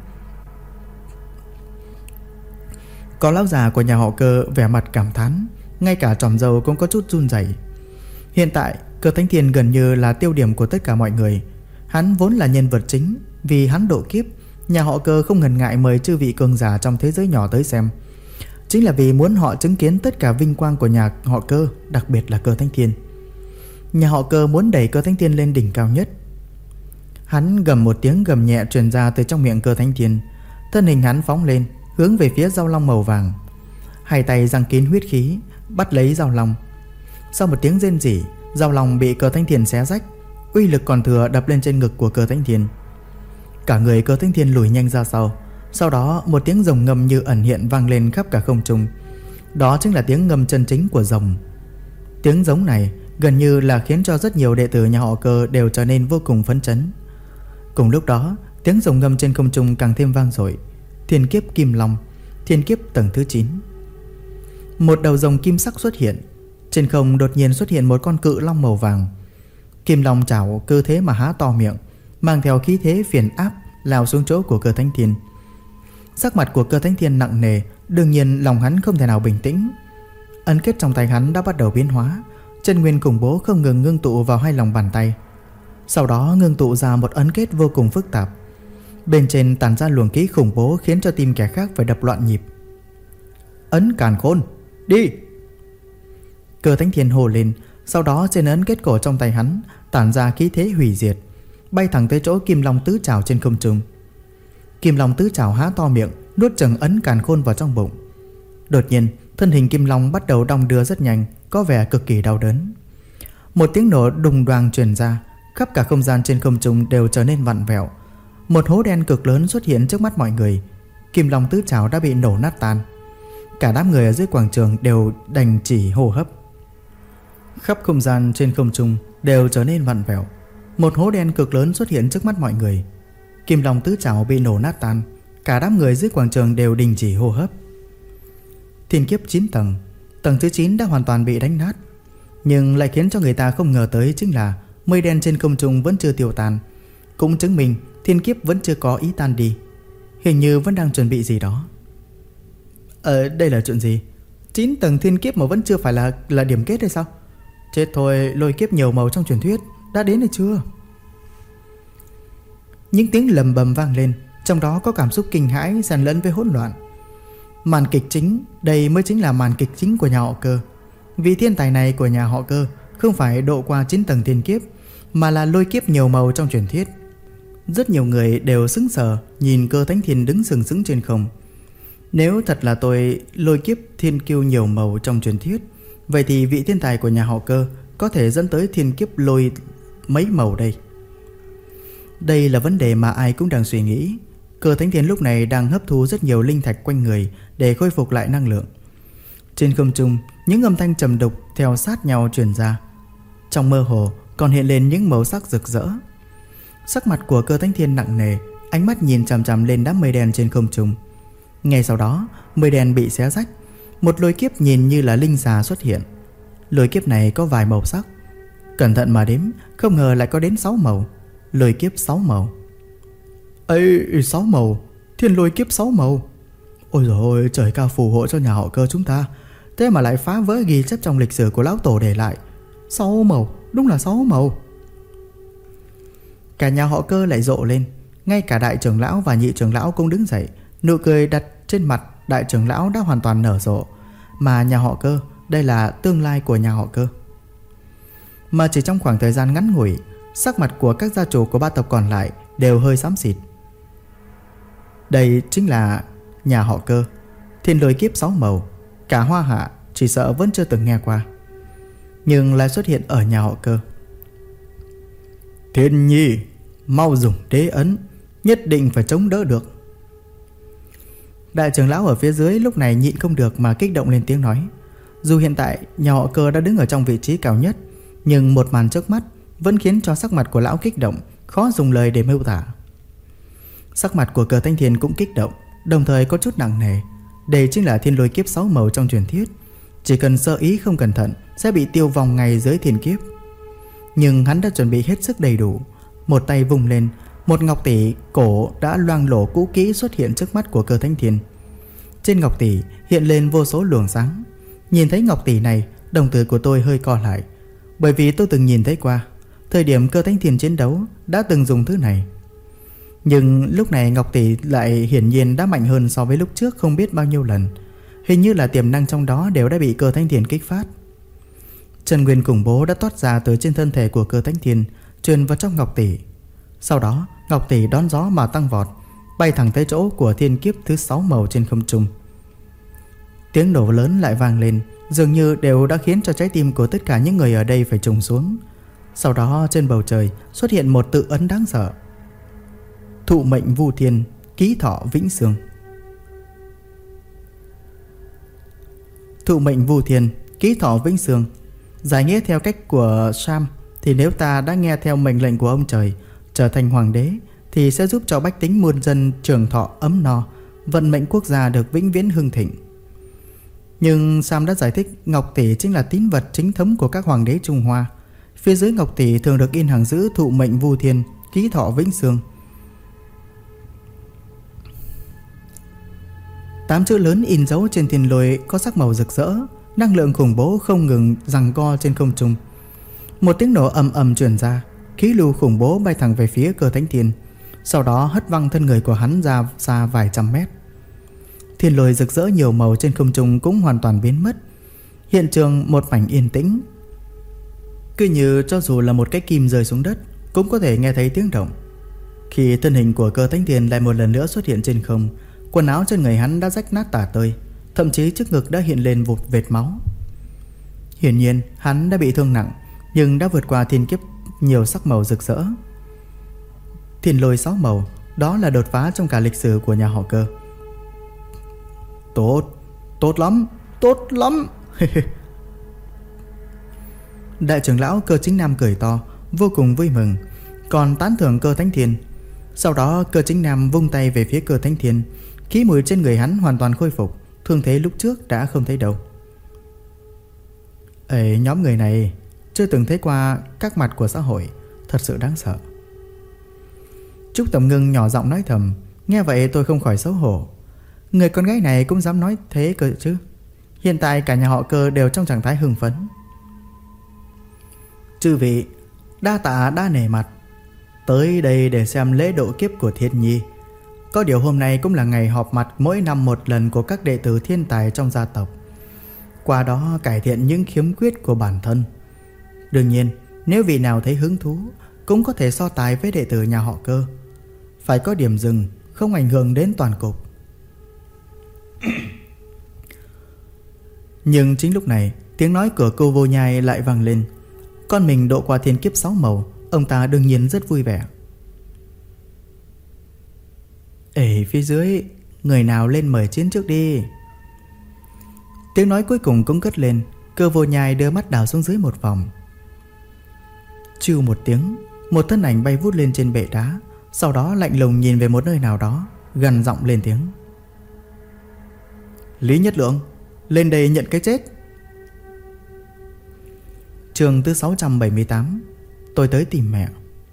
Có lão già của nhà họ Cơ vẻ mặt cảm thán, ngay cả tròm râu cũng có chút run rẩy. Hiện tại Cơ Thánh Thiên gần như là tiêu điểm của tất cả mọi người. Hắn vốn là nhân vật chính. Vì hắn độ kiếp, nhà họ Cơ không ngần ngại mời chư vị cường giả trong thế giới nhỏ tới xem. Chính là vì muốn họ chứng kiến tất cả vinh quang của nhà họ Cơ, đặc biệt là Cơ Thánh Thiên. Nhà họ Cơ muốn đẩy Cơ Thánh Thiên lên đỉnh cao nhất. Hắn gầm một tiếng gầm nhẹ truyền ra từ trong miệng Cơ Thánh Thiên. Thân hình hắn phóng lên, hướng về phía dao long màu vàng. Hai tay giăng kín huyết khí, bắt lấy dao long. Sau một tiếng rên rỉ, dao long bị Cơ Thánh Thiên xé rách, uy lực còn thừa đập lên trên ngực của Cơ Thánh Thiên. Cả người Cơ Thánh Thiên lùi nhanh ra sau. Sau đó một tiếng rồng ngâm như ẩn hiện vang lên khắp cả không trung. Đó chính là tiếng ngâm chân chính của rồng. Tiếng giống này gần như là khiến cho rất nhiều đệ tử nhà họ Cơ đều trở nên vô cùng phấn chấn. Cùng lúc đó, tiếng rồng ngâm trên không trung càng thêm vang dội. Thiên kiếp Kim Long, thiên kiếp tầng thứ 9. Một đầu rồng kim sắc xuất hiện. Trên không đột nhiên xuất hiện một con cự long màu vàng. Kim Long chảo cơ thế mà há to miệng, mang theo khí thế phiền áp lao xuống chỗ của Cơ Thánh Thiên. Sắc mặt của Cơ Thánh Thiên nặng nề, đương nhiên lòng hắn không thể nào bình tĩnh. Ấn kết trong tay hắn đã bắt đầu biến hóa, chân nguyên khủng bố không ngừng ngưng tụ vào hai lòng bàn tay. Sau đó ngưng tụ ra một ấn kết vô cùng phức tạp. Bên trên tản ra luồng khí khủng bố khiến cho tim kẻ khác phải đập loạn nhịp. Ấn Càn Khôn, đi! Cơ Thánh Thiên hô lên. Sau đó trên ấn kết cổ trong tay hắn tản ra khí thế hủy diệt, bay thẳng tới chỗ Kim Long tứ trảo trên không trung. Kim Long tứ trảo há to miệng, nuốt chửng ấn Càn Khôn vào trong bụng. Đột nhiên, thân hình Kim Long bắt đầu đong đưa rất nhanh, có vẻ cực kỳ đau đớn. Một tiếng nổ đùng đoàng truyền ra, khắp cả không gian trên không trung đều trở nên vặn vẹo. Một hố đen cực lớn xuất hiện trước mắt mọi người. Kim Long tứ trảo đã bị nổ nát tan. Cả đám người ở dưới quảng trường đều đành chỉ hô hấp. Khắp không gian trên không trung đều trở nên vặn vẹo. Một hố đen cực lớn xuất hiện trước mắt mọi người. Kim long tứ trảo bị nổ nát tan. Cả đám người dưới quảng trường đều đình chỉ hô hấp. Thiên kiếp 9 tầng. Tầng thứ 9 đã hoàn toàn bị đánh nát. Nhưng lại khiến cho người ta không ngờ tới chính là mây đen trên không trung vẫn chưa tiêu tan, cũng chứng minh thiên kiếp vẫn chưa có ý tan đi. Hình như vẫn đang chuẩn bị gì đó. Đây là chuyện gì? 9 tầng thiên kiếp mà vẫn chưa phải là điểm kết hay sao? Chết thôi, lôi kiếp nhiều màu trong truyền thuyết đã đến hay chưa? Những tiếng lầm bầm vang lên, trong đó có cảm xúc kinh hãi xen lẫn với hỗn loạn. Màn kịch chính, đây mới chính là màn kịch chính của nhà họ Cơ. Vị thiên tài này của nhà họ Cơ không phải độ qua 9 tầng thiên kiếp, mà là lôi kiếp nhiều màu trong truyền thuyết. Rất nhiều người đều sững sờ nhìn Cơ Thánh Thiên đứng sừng sững trên không. Nếu thật là tôi lôi kiếp thiên kiêu nhiều màu trong truyền thuyết, vậy thì vị thiên tài của nhà họ Cơ có thể dẫn tới thiên kiếp lôi mấy màu đây? Đây là vấn đề mà ai cũng đang suy nghĩ. Cơ Thánh Thiên lúc này đang hấp thu rất nhiều linh thạch quanh người để khôi phục lại năng lượng. Trên không trung, những âm thanh trầm đục theo sát nhau truyền ra. Trong mơ hồ còn hiện lên những màu sắc rực rỡ. Sắc mặt của Cơ Thánh Thiên nặng nề, ánh mắt nhìn chằm chằm lên đám mây đen trên không trung. Ngay sau đó, mây đen bị xé rách, một lôi kiếp nhìn như là linh xà xuất hiện. Lôi kiếp này có vài màu sắc. Cẩn thận mà đếm, không ngờ lại có đến 6 màu. Lôi kiếp 6 màu. 6 màu, thiên lôi kiếp 6 màu. Ôi dồi ôi, trời cao phù hộ cho nhà họ Cơ chúng ta. Thế mà lại phá vỡ ghi chép trong lịch sử của lão tổ để lại. 6 màu, đúng là 6 màu. Cả nhà họ Cơ lại rộ lên. Ngay cả đại trưởng lão và nhị trưởng lão cũng đứng dậy. Nụ cười đặt trên mặt đại trưởng lão đã hoàn toàn nở rộ. Mà nhà họ Cơ, đây là tương lai của nhà họ Cơ. Mà chỉ trong khoảng thời gian ngắn ngủi, sắc mặt của các gia chủ của ba tộc còn lại đều hơi xám xịt. Đây chính là nhà họ Cơ, thiên lôi kiếp 6 màu. Cả Hoa Hạ chỉ sợ vẫn chưa từng nghe qua, nhưng lại xuất hiện ở nhà họ Cơ. Thiên Nhi, mau dùng đế ấn, nhất định phải chống đỡ được. Đại trưởng lão ở phía dưới lúc này nhịn không được mà kích động lên tiếng nói. Dù hiện tại nhà họ Cơ đã đứng ở trong vị trí cao nhất, nhưng một màn trước mắt vẫn khiến cho sắc mặt của lão kích động, khó dùng lời để miêu tả. Sắc mặt của Cơ Thánh Thiên cũng kích động, đồng thời có chút nặng nề. Đây chính là thiên lôi kiếp 6 màu trong truyền thuyết. Chỉ cần sơ ý không cẩn thận sẽ bị tiêu vong ngay dưới thiên kiếp. Nhưng hắn đã chuẩn bị hết sức đầy đủ. Một tay vùng lên, một ngọc tỷ cổ đã loang lổ cũ kỹ xuất hiện trước mắt của Cơ Thánh Thiên. Trên ngọc tỷ hiện lên vô số luồng sáng. Nhìn thấy ngọc tỷ này, đồng tử của tôi hơi co lại, bởi vì tôi từng nhìn thấy qua thời điểm Cơ Thánh Thiên chiến đấu đã từng dùng thứ này. Nhưng lúc này ngọc tỷ lại hiển nhiên đã mạnh hơn so với lúc trước không biết bao nhiêu lần. Hình như là tiềm năng trong đó đều đã bị Cơ Thánh Thiên kích phát. Chân nguyên khủng bố đã toát ra từ trên thân thể của Cơ Thánh Thiên, truyền vào trong ngọc tỷ. Sau đó ngọc tỷ đón gió mà tăng vọt, bay thẳng tới chỗ của thiên kiếp thứ 6 màu trên không trung. Tiếng nổ lớn lại vang lên, dường như đều đã khiến cho trái tim của tất cả những người ở đây phải trùng xuống. Sau đó trên bầu trời xuất hiện một tự ấn đáng sợ. Thụ mệnh vu thiên, ký thọ vĩnh sương. Thụ mệnh vu thiên, ký thọ vĩnh sương. Giải nghĩa theo cách của Sam thì nếu ta đã nghe theo mệnh lệnh của ông trời, trở thành hoàng đế, thì sẽ giúp cho bách tính muôn dân trường thọ ấm no, vận mệnh quốc gia được vĩnh viễn hưng thịnh. Nhưng Sam đã giải thích ngọc tỷ chính là tín vật chính thống của các hoàng đế Trung Hoa. Phía dưới ngọc tỷ thường được in hàng chữ thụ mệnh vu thiên, ký thọ vĩnh sương. 8 chữ lớn in dấu trên thiên lôi có sắc màu rực rỡ, năng lượng khủng bố không ngừng giằng co trên không trung. Một tiếng nổ ầm ầm truyền ra, khí lưu khủng bố bay thẳng về phía Cơ Thánh Thiên, sau đó hất văng thân người của hắn ra xa vài trăm mét. Thiên lôi rực rỡ nhiều màu trên không trung cũng hoàn toàn biến mất. Hiện trường một mảnh yên tĩnh, cứ như cho dù là một cái kim rơi xuống đất cũng có thể nghe thấy tiếng động. Khi thân hình của Cơ Thánh Thiên lại một lần nữa xuất hiện trên không, quần áo trên người hắn đã rách nát tả tơi, thậm chí trước ngực đã hiện lên một vệt máu. Hiển nhiên hắn đã bị thương nặng, nhưng đã vượt qua thiên kiếp nhiều sắc màu rực rỡ. Thiên lôi 6 màu, đó là đột phá trong cả lịch sử của nhà họ Cơ. Tốt lắm. Đại trưởng lão Cơ Chính Nam cười to, vô cùng vui mừng, còn tán thưởng Cơ Thánh Thiên. Sau đó Cơ Chính Nam vung tay về phía Cơ Thánh Thiên. Khí mùi trên người hắn hoàn toàn khôi phục, thương thế lúc trước đã không thấy đâu. Nhóm người này chưa từng thấy qua các mặt của xã hội, thật sự đáng sợ. Trúc Tầm Ngưng nhỏ giọng nói thầm. Nghe vậy tôi không khỏi xấu hổ. Người con gái này cũng dám nói thế cơ chứ. Hiện tại cả nhà họ Cơ đều trong trạng thái hưng phấn. Chư vị, đa tạ đa nể mặt, tới đây để xem lễ độ kiếp của Thiên Nhi. Có điều hôm nay cũng là ngày họp mặt mỗi năm một lần của các đệ tử thiên tài trong gia tộc, qua đó cải thiện những khiếm khuyết của bản thân. Đương nhiên, nếu vị nào thấy hứng thú cũng có thể so tài với đệ tử nhà họ Cơ. Phải có điểm dừng, không ảnh hưởng đến toàn cục. Nhưng chính lúc này, tiếng nói của cô Vô Nhai lại vang lên. Con mình độ qua thiên kiếp 6 màu, ông ta đương nhiên rất vui vẻ. Phía dưới, người nào lên mời chiến trước đi. Tiếng nói cuối cùng cũng cất lên. Cơ Vô Nhai đưa mắt đảo xuống dưới một vòng. Chưu một tiếng, một thân ảnh bay vút lên trên bệ đá, sau đó lạnh lùng nhìn về một nơi nào đó, gần giọng lên tiếng. Lý Nhất Lượng, lên đây nhận cái chết. Chương thứ 678. Tôi tới tìm mẹ.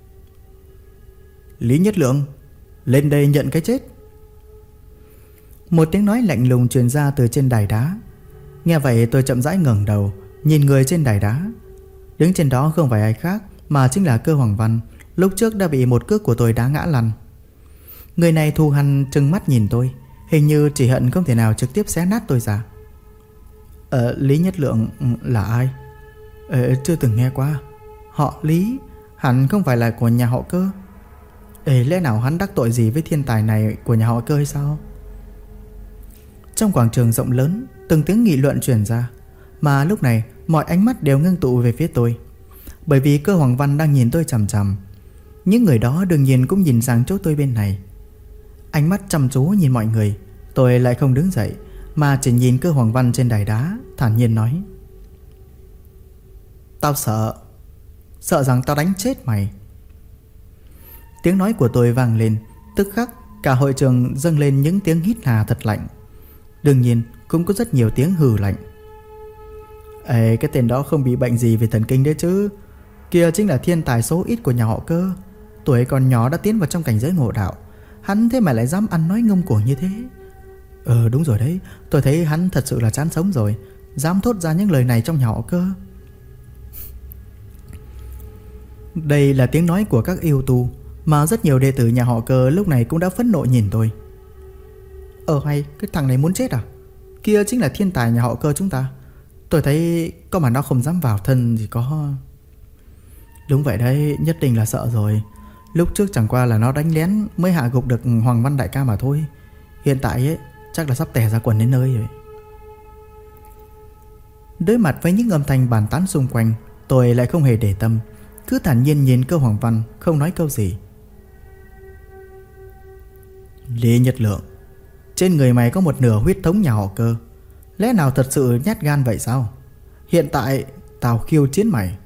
Lý Nhất Lượng, lên đây nhận cái chết. Một tiếng nói lạnh lùng truyền ra từ trên đài đá. Nghe vậy tôi chậm rãi ngẩng đầu, nhìn người trên đài đá. Đứng trên đó không phải ai khác mà chính là Cơ Hoàng Văn, lúc trước đã bị một cước của tôi đá ngã lăn. Người này thù hằn trừng mắt nhìn tôi, hình như chỉ hận không thể nào trực tiếp xé nát tôi ra. Lý Nhất Lượng là ai? Chưa từng nghe qua. Họ Lý, hẳn không phải là của nhà họ Cơ. Lẽ nào hắn đắc tội gì với thiên tài này của nhà họ Cơ hay sao? Trong quảng trường rộng lớn, từng tiếng nghị luận truyền ra, mà lúc này mọi ánh mắt đều ngưng tụ về phía tôi, bởi vì Cơ Hoàng Văn đang nhìn tôi chằm chằm. Những người đó đương nhiên cũng nhìn sang chỗ tôi bên này. Ánh mắt chăm chú nhìn mọi người. Tôi lại không đứng dậy, mà chỉ nhìn Cơ Hoàng Văn trên đài đá, thản nhiên nói. Tao sợ rằng tao đánh chết mày. Tiếng nói của tôi vang lên, tức khắc cả hội trường dâng lên những tiếng hít hà thật lạnh. Đương nhiên cũng có rất nhiều tiếng hừ lạnh. Cái tên đó không bị bệnh gì về thần kinh đấy chứ. Kia chính là thiên tài số ít của nhà họ Cơ. Tuổi còn nhỏ đã tiến vào trong cảnh giới ngộ đạo. Hắn thế mà lại dám ăn nói ngông cuồng như thế. Đúng rồi đấy, tôi thấy hắn thật sự là chán sống rồi, dám thốt ra những lời này trong nhà họ Cơ. Đây là tiếng nói của các yêu tu, mà rất nhiều đệ tử nhà họ Cơ lúc này cũng đã phẫn nộ nhìn tôi. Hay, cái thằng này muốn chết à? Kia chính là thiên tài nhà họ Cơ chúng ta. Tôi thấy có mà nó không dám vào thân thì có. Đúng vậy đấy, nhất định là sợ rồi. Lúc trước chẳng qua là nó đánh lén mới hạ gục được Hoàng Văn đại ca mà thôi. Hiện tại ấy, chắc là sắp tè ra quần đến nơi rồi. Đối mặt với những âm thanh bàn tán xung quanh, tôi lại không hề để tâm, cứ thản nhiên nhìn Cơ Hoàng Văn, không nói câu gì. Lý Nhất Lượng, trên người mày có một nửa huyết thống nhà họ Cơ, lẽ nào thật sự nhát gan vậy sao? Hiện tại tao khiêu chiến mày.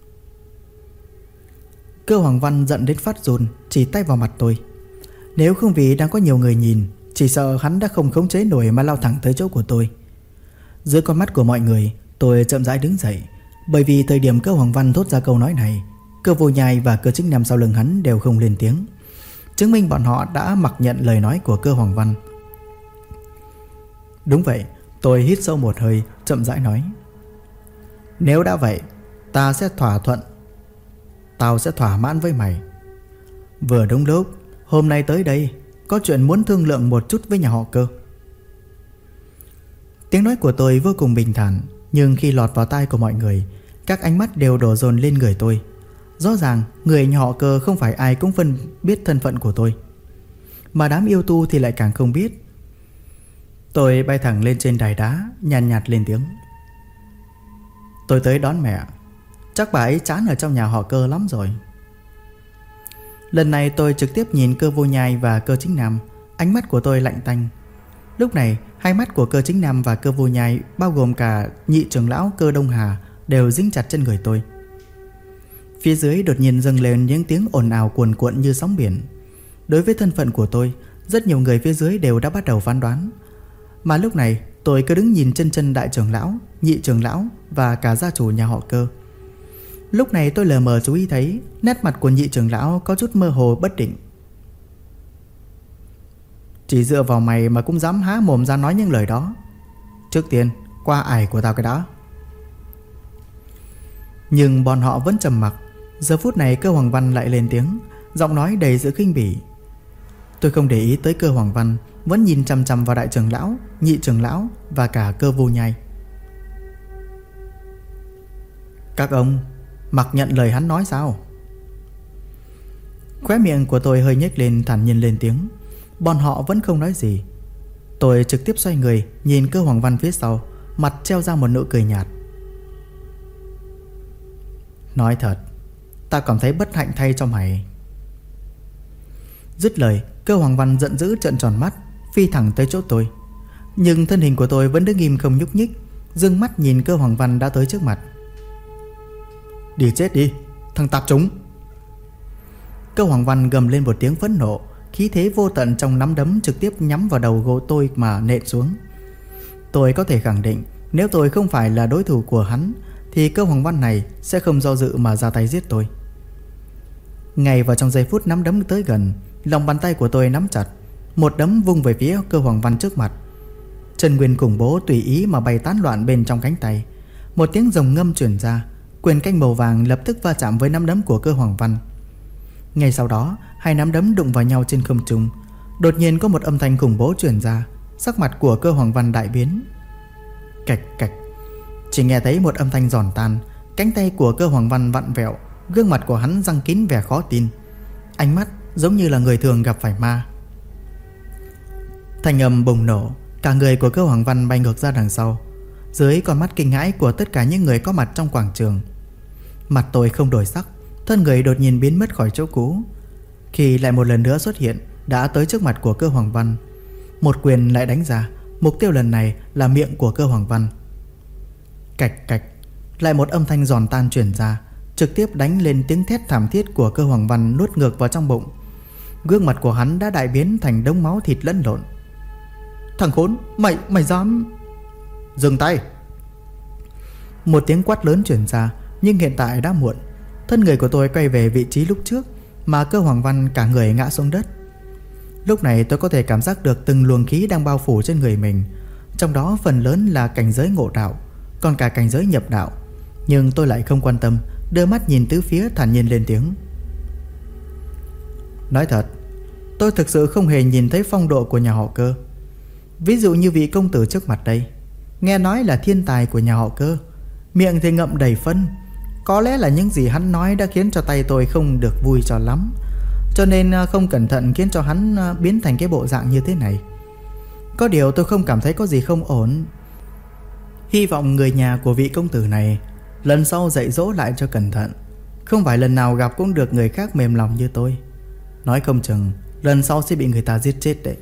Cơ Hoàng Văn giận đến phát run, chỉ tay vào mặt tôi. Nếu không vì đang có nhiều người nhìn, chỉ sợ hắn đã không khống chế nổi mà lao thẳng tới chỗ của tôi. Dưới con mắt của mọi người, tôi chậm rãi đứng dậy, bởi vì thời điểm Cơ Hoàng Văn thốt ra câu nói này, Cơ Vô Nhai và Cơ Chính Nam sau lưng hắn đều không lên tiếng, chứng minh bọn họ đã mặc nhận lời nói của Cơ Hoàng Văn. Đúng vậy, tôi hít sâu một hơi, chậm rãi nói. Nếu đã vậy, tao sẽ thỏa mãn với mày. Vừa đúng lúc, hôm nay tới đây, có chuyện muốn thương lượng một chút với nhà họ Cơ. Tiếng nói của tôi vô cùng bình thản, nhưng khi lọt vào tai của mọi người, các ánh mắt đều đổ dồn lên người tôi. Rõ ràng người nhà họ Cơ không phải ai cũng phân biết thân phận của tôi, mà đám yêu tu thì lại càng không biết. Tôi bay thẳng lên trên đài đá, nhàn nhạt lên tiếng. Tôi tới đón mẹ. Chắc bà ấy chán ở trong nhà họ Cơ lắm rồi. Lần này tôi trực tiếp nhìn Cơ Vô Nhai và Cơ Chính Nam. Ánh mắt của tôi lạnh tanh. Lúc này hai mắt của Cơ Chính Nam và Cơ Vô Nhai, bao gồm cả nhị trưởng lão Cơ Đông Hà, đều dính chặt trên người tôi. Phía dưới đột nhiên dâng lên những tiếng ồn ào cuồn cuộn như sóng biển. Đối với thân phận của tôi, rất nhiều người phía dưới đều đã bắt đầu phán đoán. Mà lúc này tôi cứ đứng nhìn chân đại trưởng lão, nhị trưởng lão và cả gia chủ nhà họ Cơ. Lúc này tôi lờ mờ chú ý thấy nét mặt của nhị trưởng lão có chút mơ hồ bất định. Chỉ dựa vào mày mà cũng dám há mồm ra nói những lời đó. Trước tiên qua ải của tao cái đó. Nhưng bọn họ vẫn trầm mặc. Giờ phút này Cơ Hoàng Văn lại lên tiếng, giọng nói đầy sự khinh bỉ. Tôi không để ý tới Cơ Hoàng Văn, vẫn nhìn chằm chằm vào đại trưởng lão, nhị trưởng lão và cả Cơ Vô Nhai. Các ông mặc nhận lời hắn nói sao? Khóe miệng của tôi hơi nhếch lên, thản nhiên lên tiếng. Bọn họ vẫn không nói gì. Tôi trực tiếp xoay người nhìn Cơ Hoàng Văn phía sau, mặt treo ra một nụ cười nhạt. Nói thật, ta cảm thấy bất hạnh thay cho mày. Dứt lời, Cơ Hoàng Văn giận dữ trợn tròn mắt, phi thẳng tới chỗ tôi. Nhưng thân hình của tôi vẫn đứng im không nhúc nhích, dương mắt nhìn Cơ Hoàng Văn đã tới trước mặt. Đi chết đi, thằng tạp chủng! Cơ Hoàng Văn gầm lên một tiếng phẫn nộ, khí thế vô tận trong nắm đấm trực tiếp nhắm vào đầu gỗ tôi mà nện xuống. Tôi có thể khẳng định, nếu tôi không phải là đối thủ của hắn thì Cơ Hoàng Văn này sẽ không do dự mà ra tay giết tôi. Ngay vào trong giây phút nắm đấm tới gần, lòng bàn tay của tôi nắm chặt, một đấm vung về phía Cơ Hoàng Văn trước mặt. Chân nguyên khủng bố tùy ý mà bay tán loạn bên trong cánh tay. Một tiếng rồng ngâm truyền ra, quyền canh màu vàng lập tức va chạm với nắm đấm của Cơ Hoàng Văn. Ngay sau đó, hai nắm đấm đụng vào nhau trên không trung. Đột nhiên có một âm thanh khủng bố truyền ra, sắc mặt của Cơ Hoàng Văn đại biến. Cạch cạch. Chỉ nghe thấy một âm thanh giòn tan, cánh tay của Cơ Hoàng Văn vặn vẹo, gương mặt của hắn răng kín vẻ khó tin, ánh mắt giống như là người thường gặp phải ma. Thanh âm bùng nổ, cả người của Cơ Hoàng Văn bay ngược ra đằng sau, dưới con mắt kinh hãi của tất cả những người có mặt trong quảng trường. Mặt tôi không đổi sắc, thân người đột nhiên biến mất khỏi chỗ cũ. Khi lại một lần nữa xuất hiện, đã tới trước mặt của Cơ Hoàng Văn. Một quyền lại đánh ra, mục tiêu lần này là miệng của Cơ Hoàng Văn. Cạch cạch, lại một âm thanh giòn tan truyền ra, trực tiếp đánh lên tiếng thét thảm thiết của Cơ Hoàng Văn nuốt ngược vào trong bụng. Gương mặt của hắn đã đại biến thành đống máu thịt lẫn lộn. Thằng khốn, mày dám... Dừng tay! Một tiếng quát lớn truyền ra, nhưng hiện tại đã muộn. Thân người của tôi quay về vị trí lúc trước, mà Cơ Hoàng Văn cả người ngã xuống đất. Lúc này tôi có thể cảm giác được từng luồng khí đang bao phủ trên người mình, trong đó phần lớn là cảnh giới ngộ đạo, còn cả cảnh giới nhập đạo. Nhưng tôi lại không quan tâm, đưa mắt nhìn tứ phía, thản nhiên lên tiếng. Nói thật, tôi thực sự không hề nhìn thấy phong độ của nhà họ Cơ. Ví dụ như vị công tử trước mặt đây, nghe nói là thiên tài của nhà họ Cơ, miệng thì ngậm đầy phân. Có lẽ là những gì hắn nói đã khiến cho tay tôi không được vui cho lắm, cho nên không cẩn thận khiến cho hắn biến thành cái bộ dạng như thế này. Có điều tôi không cảm thấy có gì không ổn. Hy vọng người nhà của vị công tử này lần sau dạy dỗ lại cho cẩn thận, không phải lần nào gặp cũng được người khác mềm lòng như tôi. Nói không chừng lần sau sẽ bị người ta giết chết đấy.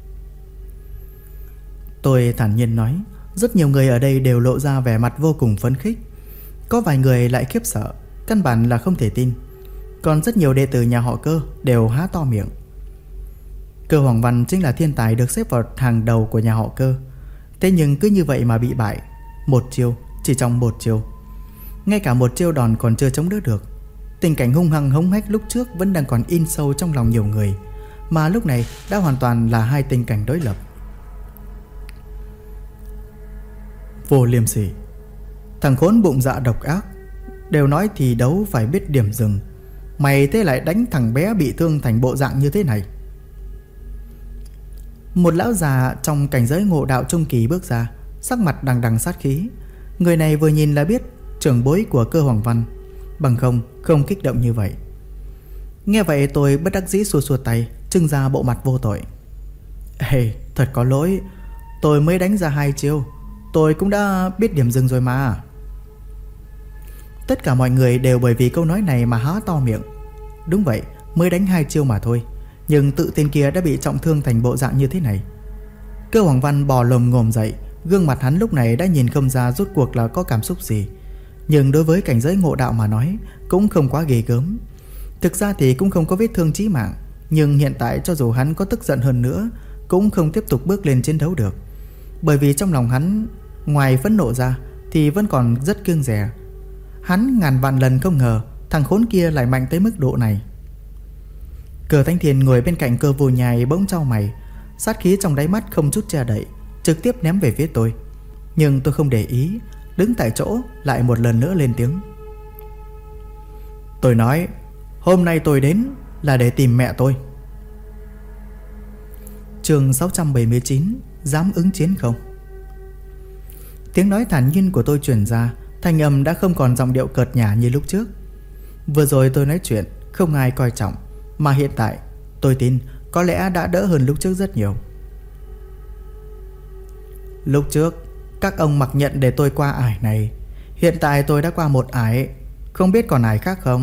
Tôi thản nhiên nói. Rất nhiều người ở đây đều lộ ra vẻ mặt vô cùng phấn khích. Có vài người lại khiếp sợ, căn bản là không thể tin. Còn rất nhiều đệ tử nhà họ Cơ đều há to miệng. Cơ Hoàng Văn chính là thiên tài được xếp vào hàng đầu của nhà họ Cơ. Thế nhưng cứ như vậy mà bị bại. Một chiêu, chỉ trong một chiêu. Ngay cả một chiêu đòn còn chưa chống đỡ được. Tình cảnh hung hăng hống hách lúc trước vẫn đang còn in sâu trong lòng nhiều người, mà lúc này đã hoàn toàn là hai tình cảnh đối lập. Vô liêm sỉ, thằng khốn bụng dạ độc ác. Đều nói thì đấu phải biết điểm dừng, mày thế lại đánh thằng bé bị thương thành bộ dạng như thế này. Một lão già trong cảnh giới ngộ đạo trung kỳ bước ra, sắc mặt đằng đằng sát khí. Người này vừa nhìn là biết trưởng bối của Cơ Hoàng Văn, bằng không kích động như vậy. Nghe vậy tôi bất đắc dĩ xua xua tay, trưng ra bộ mặt vô tội. Ê, thật có lỗi, tôi mới đánh ra 2 chiêu, tôi cũng đã biết điểm dừng rồi mà. Tất cả mọi người đều bởi vì câu nói này mà há to miệng. Đúng vậy, mới đánh 2 chiêu mà thôi, nhưng tự tên kia đã bị trọng thương thành bộ dạng như thế này. Cơ Hoàng Văn bò lồm ngồm dậy, gương mặt hắn lúc này đã nhìn không ra rốt cuộc là có cảm xúc gì. Nhưng đối với cảnh giới ngộ đạo mà nói cũng không quá ghê gớm. Thực ra thì cũng không có vết thương chí mạng, nhưng hiện tại cho dù hắn có tức giận hơn nữa cũng không tiếp tục bước lên chiến đấu được. Bởi vì trong lòng hắn ngoài phẫn nộ ra thì vẫn còn rất kiêng dè. Hắn ngàn vạn lần không ngờ thằng khốn kia lại mạnh tới mức độ này. Cờ Thanh Thiên ngồi bên cạnh Cơ Vô Nhai bỗng chau mày, sát khí trong đáy mắt không chút che đậy, trực tiếp ném về phía tôi. Nhưng tôi không để ý, đứng tại chỗ lại một lần nữa lên tiếng. Tôi nói, hôm nay tôi đến là để tìm mẹ tôi. Chương 679, dám ứng chiến không? Tiếng nói thản nhiên của tôi truyền ra, thanh âm đã không còn giọng điệu cợt nhả như lúc trước. Vừa rồi tôi nói chuyện không ai coi trọng, mà hiện tại tôi tin có lẽ đã đỡ hơn lúc trước rất nhiều. Lúc trước các ông mặc nhận để tôi qua ải này, hiện tại tôi đã qua một ải, không biết còn ải khác không?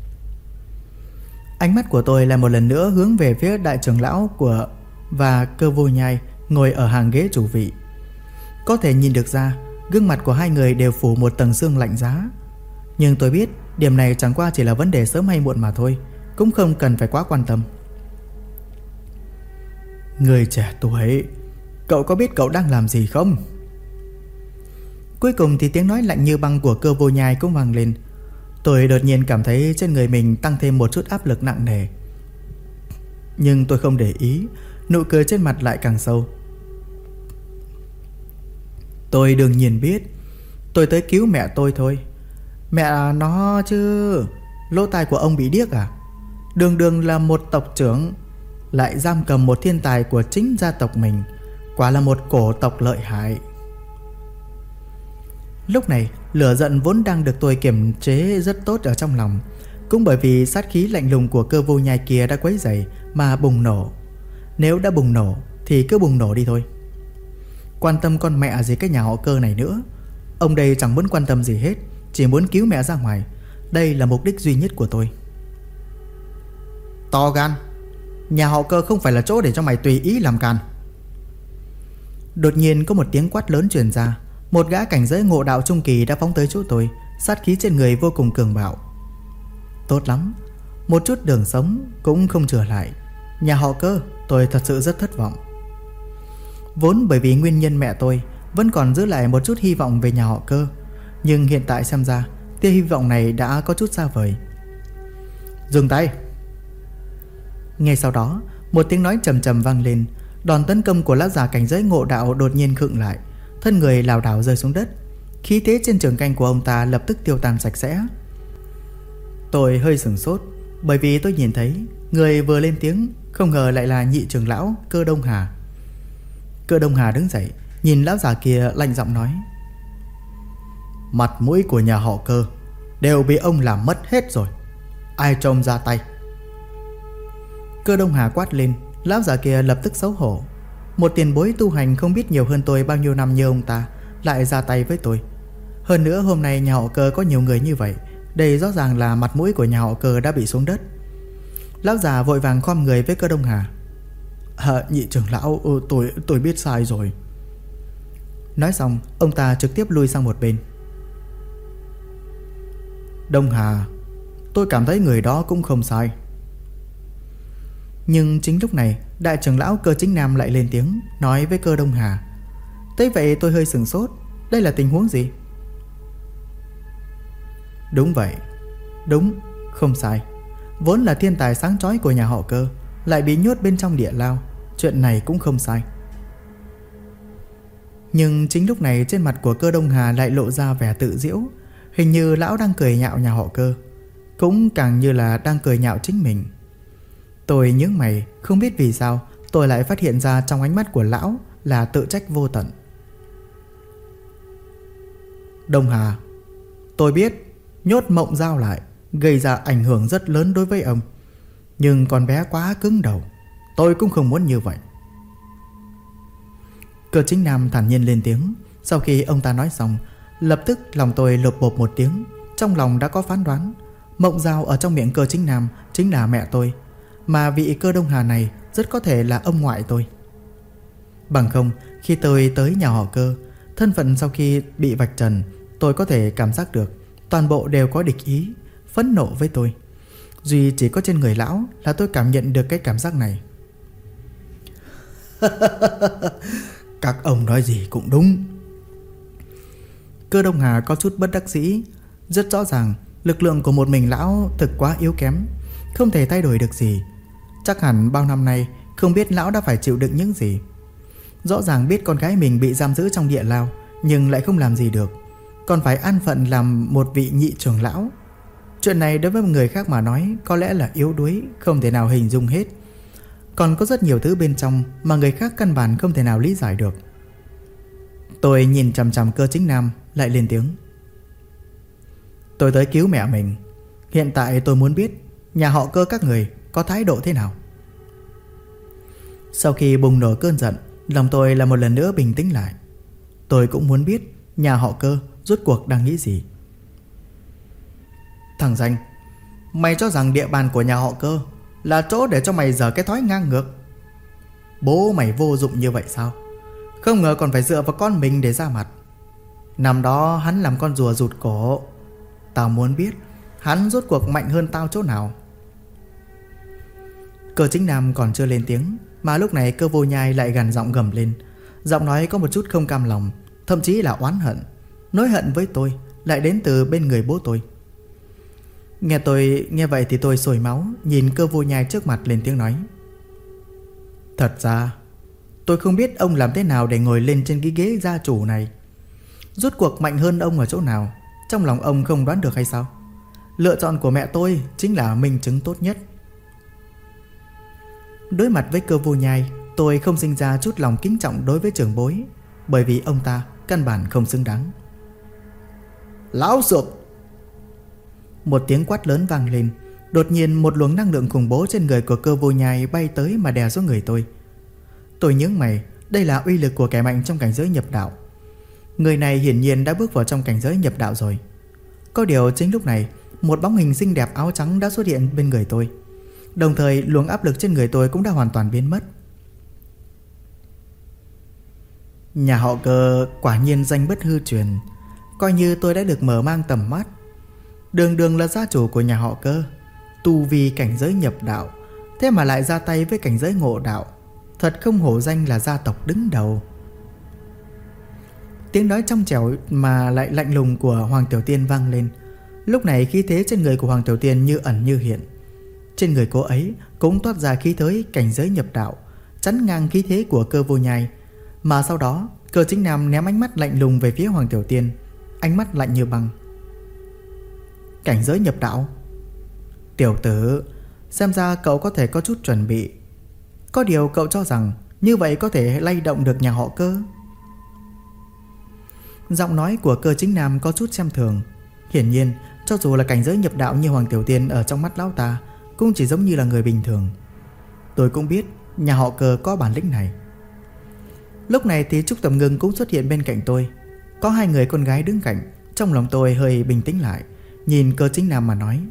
Ánh mắt của tôi lại một lần nữa hướng về phía đại trưởng lão và Cơ Vô Nhai ngồi ở hàng ghế chủ vị. Có thể nhìn được ra gương mặt của hai người đều phủ một tầng sương lạnh giá. Nhưng tôi biết điểm này chẳng qua chỉ là vấn đề sớm hay muộn mà thôi, cũng không cần phải quá quan tâm. Người trẻ tuổi, cậu có biết cậu đang làm gì không? Cuối cùng thì tiếng nói lạnh như băng của Cơ Vô Nhai cũng vang lên. Tôi đột nhiên cảm thấy trên người mình tăng thêm một chút áp lực nặng nề. Nhưng tôi không để ý, nụ cười trên mặt lại càng sâu. Tôi đương nhiên biết, tôi tới cứu mẹ tôi thôi. Mẹ nó chứ, lỗ tai của ông bị điếc à? Đường đường là một tộc trưởng lại giam cầm một thiên tài của chính gia tộc mình, quả là một cổ tộc lợi hại. Lúc này lửa giận vốn đang được tôi kiềm chế rất tốt ở trong lòng, cũng bởi vì sát khí lạnh lùng của Cơ Vô Nhai kia đã quấy rầy mà bùng nổ. Nếu đã bùng nổ thì cứ bùng nổ đi thôi. Quan tâm con mẹ gì cái nhà họ Cơ này nữa. Ông đây chẳng muốn quan tâm gì hết, chỉ muốn cứu mẹ ra ngoài. Đây là mục đích duy nhất của tôi. To gan, nhà họ Cơ không phải là chỗ để cho mày tùy ý làm càn. Đột nhiên có một tiếng quát lớn truyền ra. Một gã cảnh giới ngộ đạo trung kỳ đã phóng tới chỗ tôi, sát khí trên người vô cùng cường bạo. Tốt lắm, một chút đường sống cũng không trở lại. Nhà họ Cơ, tôi thật sự rất thất vọng. Vốn bởi vì nguyên nhân mẹ tôi vẫn còn giữ lại một chút hy vọng về nhà họ Cơ, nhưng hiện tại xem ra tia hy vọng này đã có chút xa vời. Dừng tay. Ngay sau đó một tiếng nói trầm trầm vang lên. Đòn tấn công của lão già cảnh giới ngộ đạo đột nhiên khựng lại, thân người lảo đảo rơi xuống đất. Khí thế trên trường canh của ông ta lập tức tiêu tan sạch sẽ. Tôi hơi sửng sốt, bởi vì tôi nhìn thấy người vừa lên tiếng không ngờ lại là nhị trưởng lão Cơ Đông Hà. Cơ Đông Hà đứng dậy, nhìn lão già kia lạnh giọng nói: Mặt mũi của nhà họ Cơ đều bị ông làm mất hết rồi, ai cho ông ra tay? Cơ Đông Hà quát lên. Lão già kia lập tức xấu hổ. Một tiền bối tu hành không biết nhiều hơn tôi bao nhiêu năm như ông ta lại ra tay với tôi. Hơn nữa hôm nay nhà họ Cơ có nhiều người như vậy, đây rõ ràng là mặt mũi của nhà họ Cơ đã bị xuống đất. Lão già vội vàng khom người với Cơ Đông Hà: Nhị trưởng lão, tôi biết sai rồi. Nói xong ông ta trực tiếp lui sang một bên. Đông Hà, tôi cảm thấy người đó cũng không sai. Nhưng chính lúc này đại trưởng lão Cơ Chính Nam lại lên tiếng nói với Cơ Đông Hà. Thế vậy tôi hơi sửng sốt. Đây là tình huống gì? Đúng vậy, đúng, không sai. Vốn là thiên tài sáng chói của nhà họ Cơ lại bị nhốt bên trong địa lao, chuyện này cũng không sai. Nhưng chính lúc này trên mặt của Cơ Đông Hà lại lộ ra vẻ tự giễu. Hình như lão đang cười nhạo nhà họ Cơ, cũng càng như là đang cười nhạo chính mình. Tôi nhướng mày, không biết vì sao tôi lại phát hiện ra trong ánh mắt của lão là tự trách vô tận. Đông Hà, tôi biết nhốt Mộng Giao lại gây ra ảnh hưởng rất lớn đối với ông, nhưng con bé quá cứng đầu, tôi cũng không muốn như vậy. Cơ Chính Nam thản nhiên lên tiếng. Sau khi ông ta nói xong, lập tức lòng tôi lột bột một tiếng. Trong lòng đã có phán đoán. Mộng Giao ở trong miệng Cơ Chính Nam chính là mẹ tôi, mà vị Cơ Đông Hà này rất có thể là ông ngoại tôi. Bằng không, khi tôi tới nhà họ Cơ, thân phận sau khi bị vạch trần, tôi có thể cảm giác được toàn bộ đều có địch ý, phẫn nộ với tôi. Duy chỉ có trên người lão là tôi cảm nhận được cái cảm giác này. Các ông nói gì cũng đúng. Cơ Đông Hà có chút bất đắc dĩ. Rất rõ ràng lực lượng của một mình lão thực quá yếu kém, không thể thay đổi được gì. Chắc hẳn bao năm nay không biết lão đã phải chịu đựng những gì. Rõ ràng biết con gái mình bị giam giữ trong địa lao, nhưng lại không làm gì được, còn phải an phận làm một vị nhị trưởng lão. Chuyện này đối với một người khác mà nói có lẽ là yếu đuối, không thể nào hình dung hết. Còn có rất nhiều thứ bên trong mà người khác căn bản không thể nào lý giải được. Tôi nhìn chằm chằm Cơ Chính Nam, lại lên tiếng. Tôi tới cứu mẹ mình. Hiện tại tôi muốn biết nhà họ Cơ các người có thái độ thế nào. Sau khi bùng nổ cơn giận, lòng tôi là một lần nữa bình tĩnh lại. Tôi cũng muốn biết nhà họ Cơ rốt cuộc đang nghĩ gì. Thằng danh, mày cho rằng địa bàn của nhà họ Cơ là chỗ để cho mày dở cái thói ngang ngược? Bố mày vô dụng như vậy sao? Không ngờ còn phải dựa vào con mình để ra mặt. Năm đó hắn làm con rùa rụt cổ. Tao muốn biết hắn rốt cuộc mạnh hơn tao chỗ nào. Cơ Chính Nam còn chưa lên tiếng, mà lúc này Cơ Vô Nhai lại gằn giọng gầm lên. Giọng nói có một chút không cam lòng, thậm chí là oán hận. Nỗi hận với tôi lại đến từ bên người bố tôi. Nghe vậy thì tôi sôi máu, nhìn Cơ Vô Nhai trước mặt lên tiếng nói. Thật ra tôi không biết ông làm thế nào để ngồi lên trên cái ghế gia chủ này. Rốt cuộc mạnh hơn ông ở chỗ nào? Trong lòng ông không đoán được hay sao? Lựa chọn của mẹ tôi chính là minh chứng tốt nhất. Đối mặt với Cơ Vô Nhai, tôi không sinh ra chút lòng kính trọng đối với trưởng bối, bởi vì ông ta căn bản không xứng đáng. Lão Sược! Một tiếng quát lớn vang lên. Đột nhiên một luồng năng lượng khủng bố trên người của Cơ Vô Nhai bay tới mà đè xuống người tôi. Tôi nhướng mày, đây là uy lực của kẻ mạnh trong cảnh giới nhập đạo. Người này hiển nhiên đã bước vào trong cảnh giới nhập đạo rồi. Có điều chính lúc này, một bóng hình xinh đẹp áo trắng đã xuất hiện bên người tôi. Đồng thời luồng áp lực trên người tôi cũng đã hoàn toàn biến mất. Nhà họ Cơ quả nhiên danh bất hư truyền. Coi như tôi đã được mở mang tầm mắt. Đường đường là gia chủ của nhà họ Cơ, tu vi cảnh giới nhập đạo, thế mà lại ra tay với cảnh giới ngộ đạo. Thật không hổ danh là gia tộc đứng đầu. Tiếng nói trong trẻo mà lại lạnh lùng của Hoàng Tiểu Tiên vang lên. Lúc này khí thế trên người của Hoàng Tiểu Tiên như ẩn như hiện. Trên người cô ấy cũng toát ra khí thế cảnh giới nhập đạo, chắn ngang khí thế của Cơ Vô Nhai. Mà sau đó Cơ Chính Nam ném ánh mắt lạnh lùng về phía Hoàng Tiểu Tiên, ánh mắt lạnh như băng. Cảnh giới nhập đạo? Tiểu tử, xem ra cậu có thể có chút chuẩn bị. Có điều cậu cho rằng như vậy có thể lay động được nhà họ Cơ? Giọng nói của Cơ Chính Nam có chút xem thường. Hiển nhiên cho dù là cảnh giới nhập đạo như Hoàng Tiểu Tiên ở trong mắt lão ta cũng chỉ giống như là người bình thường. Tôi cũng biết nhà họ Cơ có bản lĩnh này. Lúc này thì Trúc Tầm Ngưng cũng xuất hiện bên cạnh tôi. Có hai người con gái đứng cạnh. Trong lòng tôi hơi bình tĩnh lại, nhìn Cơ Chính Nam mà nói.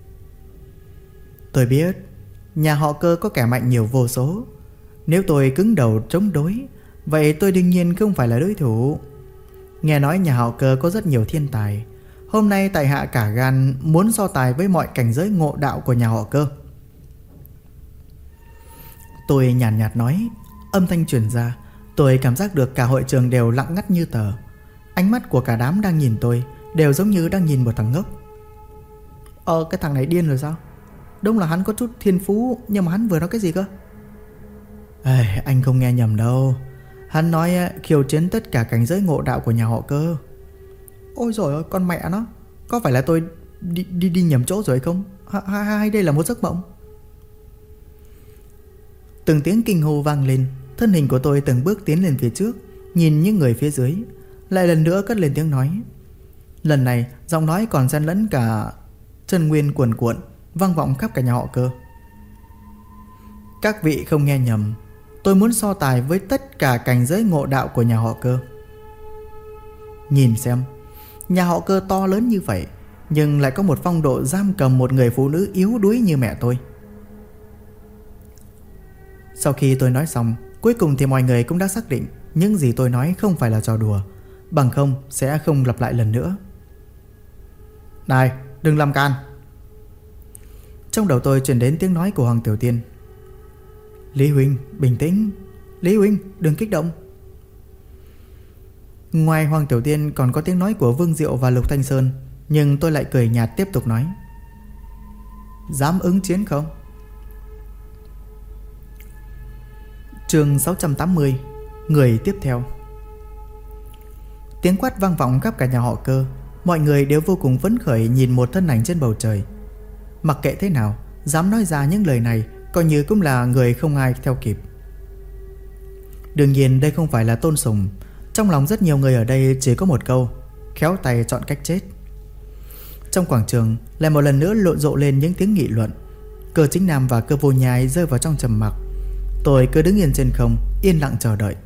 Tôi biết nhà họ Cơ có kẻ mạnh nhiều vô số. Nếu tôi cứng đầu chống đối, vậy tôi đương nhiên không phải là đối thủ. Nghe nói nhà họ Cơ có rất nhiều thiên tài. Hôm nay tại hạ cả gan muốn so tài với mọi cảnh giới ngộ đạo của nhà họ Cơ. Tôi nhàn nhạt nói. Âm thanh truyền ra, tôi cảm giác được cả hội trường đều lặng ngắt như tờ. Ánh mắt của cả đám đang nhìn tôi đều giống như đang nhìn một thằng ngốc. Cái thằng này điên rồi sao? Đúng là hắn có chút thiên phú, nhưng mà hắn vừa nói cái gì cơ? Anh không nghe nhầm đâu. Hắn nói khiêu chiến tất cả cảnh giới ngộ đạo của nhà họ Cơ. Ôi dồi ôi, con mẹ nó, có phải là tôi đi nhầm chỗ rồi không? Hay đây là một giấc mộng? Từng tiếng kinh hô vang lên. Thân hình của tôi từng bước tiến lên phía trước, nhìn những người phía dưới, lại lần nữa cất lên tiếng nói. Lần này giọng nói còn xen lẫn cả chân nguyên cuồn cuộn, vang vọng khắp cả nhà họ Cơ. Các vị không nghe nhầm, tôi muốn so tài với tất cả cảnh giới ngộ đạo của nhà họ Cơ. Nhìn xem, nhà họ Cơ to lớn như vậy, nhưng lại có một phong độ giam cầm một người phụ nữ yếu đuối như mẹ tôi. Sau khi tôi nói xong, cuối cùng thì mọi người cũng đã xác định những gì tôi nói không phải là trò đùa, bằng không sẽ không lặp lại lần nữa. Này, đừng làm can. Trong đầu tôi truyền đến tiếng nói của Hoàng Tiểu Tiên. Lý huynh, bình tĩnh. Lý huynh, đừng kích động. Ngoài Hoàng Tiểu Tiên còn có tiếng nói của Vương Diệu và Lục Thanh Sơn, nhưng tôi lại cười nhạt tiếp tục nói. Dám ứng chiến không? Chương 680. Người tiếp theo. Tiếng quát vang vọng khắp cả nhà họ Cơ. Mọi người đều vô cùng phấn khởi nhìn một thân ảnh trên bầu trời. Mặc kệ thế nào, dám nói ra những lời này coi như cũng là người không ai theo kịp. Đương nhiên đây không phải là tôn sùng. Trong lòng rất nhiều người ở đây chỉ có một câu: khéo tay chọn cách chết. Trong quảng trường lại một lần nữa lộn rộ lên những tiếng nghị luận. Cơ Chính Nam và Cơ Vô Nhai rơi vào trong trầm mặc. Tôi cứ đứng yên trên không, yên lặng chờ đợi.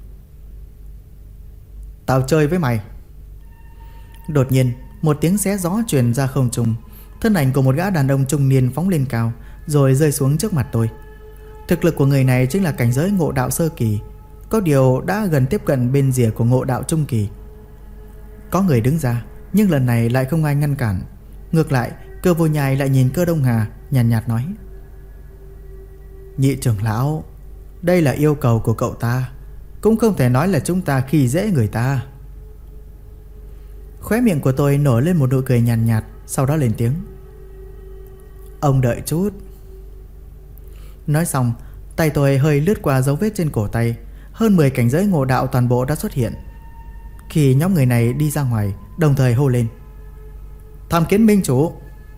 Tao chơi với mày. Đột nhiên một tiếng xé gió truyền ra không trung. Thân ảnh của một gã đàn ông trung niên phóng lên cao, rồi rơi xuống trước mặt tôi. Thực lực của người này chính là cảnh giới ngộ đạo sơ kỳ, có điều đã gần tiếp cận bên rìa của ngộ đạo trung kỳ. Có người đứng ra, nhưng lần này lại không ai ngăn cản. Ngược lại, Cơ Vô Nhai lại nhìn Cơ Đông Hà, nhàn nhạt nói: Nhị trưởng lão, đây là yêu cầu của cậu ta, cũng không thể nói là chúng ta khi dễ người ta. Khóe miệng của tôi nổi lên một nụ cười nhàn nhạt, sau đó lên tiếng: Ông đợi chút. Nói xong, tay tôi hơi lướt qua dấu vết trên cổ tay. Hơn 10 cảnh giới ngộ đạo toàn bộ đã xuất hiện. Khi nhóm người này đi ra ngoài, đồng thời hô lên: Tham kiến minh chủ.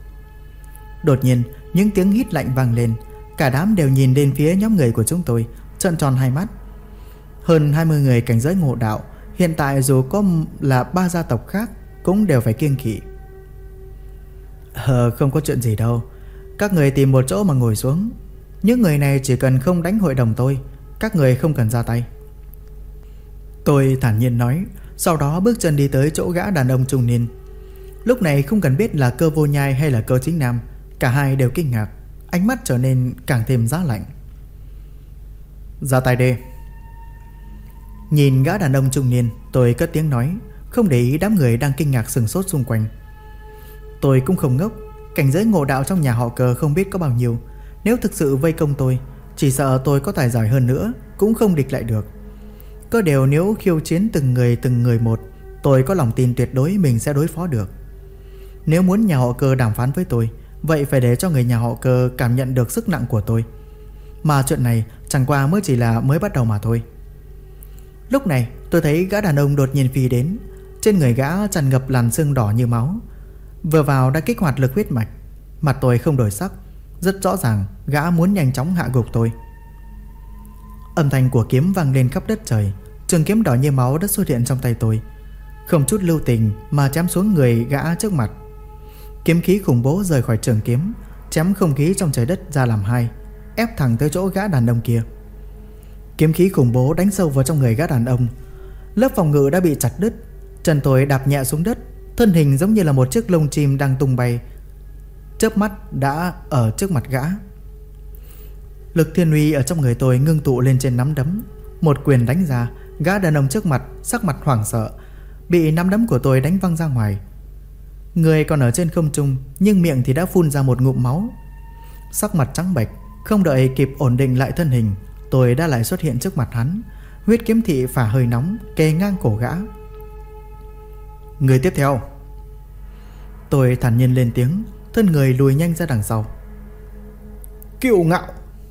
Đột nhiên những tiếng hít lạnh vang lên. Cả đám đều nhìn lên phía nhóm người của chúng tôi, trợn tròn hai mắt. Hơn 20 người cảnh giới ngộ đạo, hiện tại dù có là 3 gia tộc khác cũng đều phải kiêng kỵ. Không có chuyện gì đâu, các người tìm một chỗ mà ngồi xuống. Những người này chỉ cần không đánh hội đồng tôi, các người không cần ra tay. Tôi thản nhiên nói, sau đó bước chân đi tới chỗ gã đàn ông trung niên. Lúc này không cần biết là Cơ Vô Nhai hay là Cơ Chính Nam, cả hai đều kinh ngạc, ánh mắt trở nên càng thêm giá lạnh. Ra tay đi. Nhìn gã đàn ông trung niên, tôi cất tiếng nói, không để ý đám người đang kinh ngạc sửng sốt xung quanh. Tôi cũng không ngốc, cảnh giới ngộ đạo trong nhà họ Cơ không biết có bao nhiêu. Nếu thực sự vây công tôi, chỉ sợ tôi có tài giỏi hơn nữa cũng không địch lại được. Có điều nếu khiêu chiến từng người một, tôi có lòng tin tuyệt đối mình sẽ đối phó được. Nếu muốn nhà họ Cơ đàm phán với tôi, vậy phải để cho người nhà họ Cơ cảm nhận được sức nặng của tôi. Mà chuyện này chẳng qua mới chỉ là mới bắt đầu mà thôi. Lúc này tôi thấy gã đàn ông đột nhiên phi đến. Trên người gã tràn ngập làn sương đỏ như máu. Vừa vào đã kích hoạt lực huyết mạch. Mặt tôi không đổi sắc, rất rõ ràng gã muốn nhanh chóng hạ gục tôi. Âm thanh của kiếm vang lên khắp đất trời. Trường kiếm đỏ như máu đã xuất hiện trong tay tôi, không chút lưu tình mà chém xuống người gã trước mặt. Kiếm khí khủng bố rời khỏi trường kiếm, chém không khí trong trời đất ra làm hai, ép thẳng tới chỗ gã đàn ông kia. Kiếm khí khủng bố đánh sâu vào trong người gã đàn ông. Lớp phòng ngự đã bị chặt đứt. Chân tôi đạp nhẹ xuống đất, thân hình giống như là một chiếc lông chim đang tung bay, chớp mắt đã ở trước mặt gã. Lực thiên uy ở trong người tôi ngưng tụ lên trên nắm đấm. Một quyền đánh ra, gã đàn ông trước mặt sắc mặt hoảng sợ, bị nắm đấm của tôi đánh văng ra ngoài. Người còn ở trên không trung, nhưng miệng thì đã phun ra một ngụm máu. Sắc mặt trắng bệch, không đợi kịp ổn định lại thân hình, tôi đã lại xuất hiện trước mặt hắn. Huyết kiếm thị phả hơi nóng kề ngang cổ gã. Người tiếp theo. Tôi thản nhiên lên tiếng, thân người lùi nhanh ra đằng sau. Kiêu ngạo.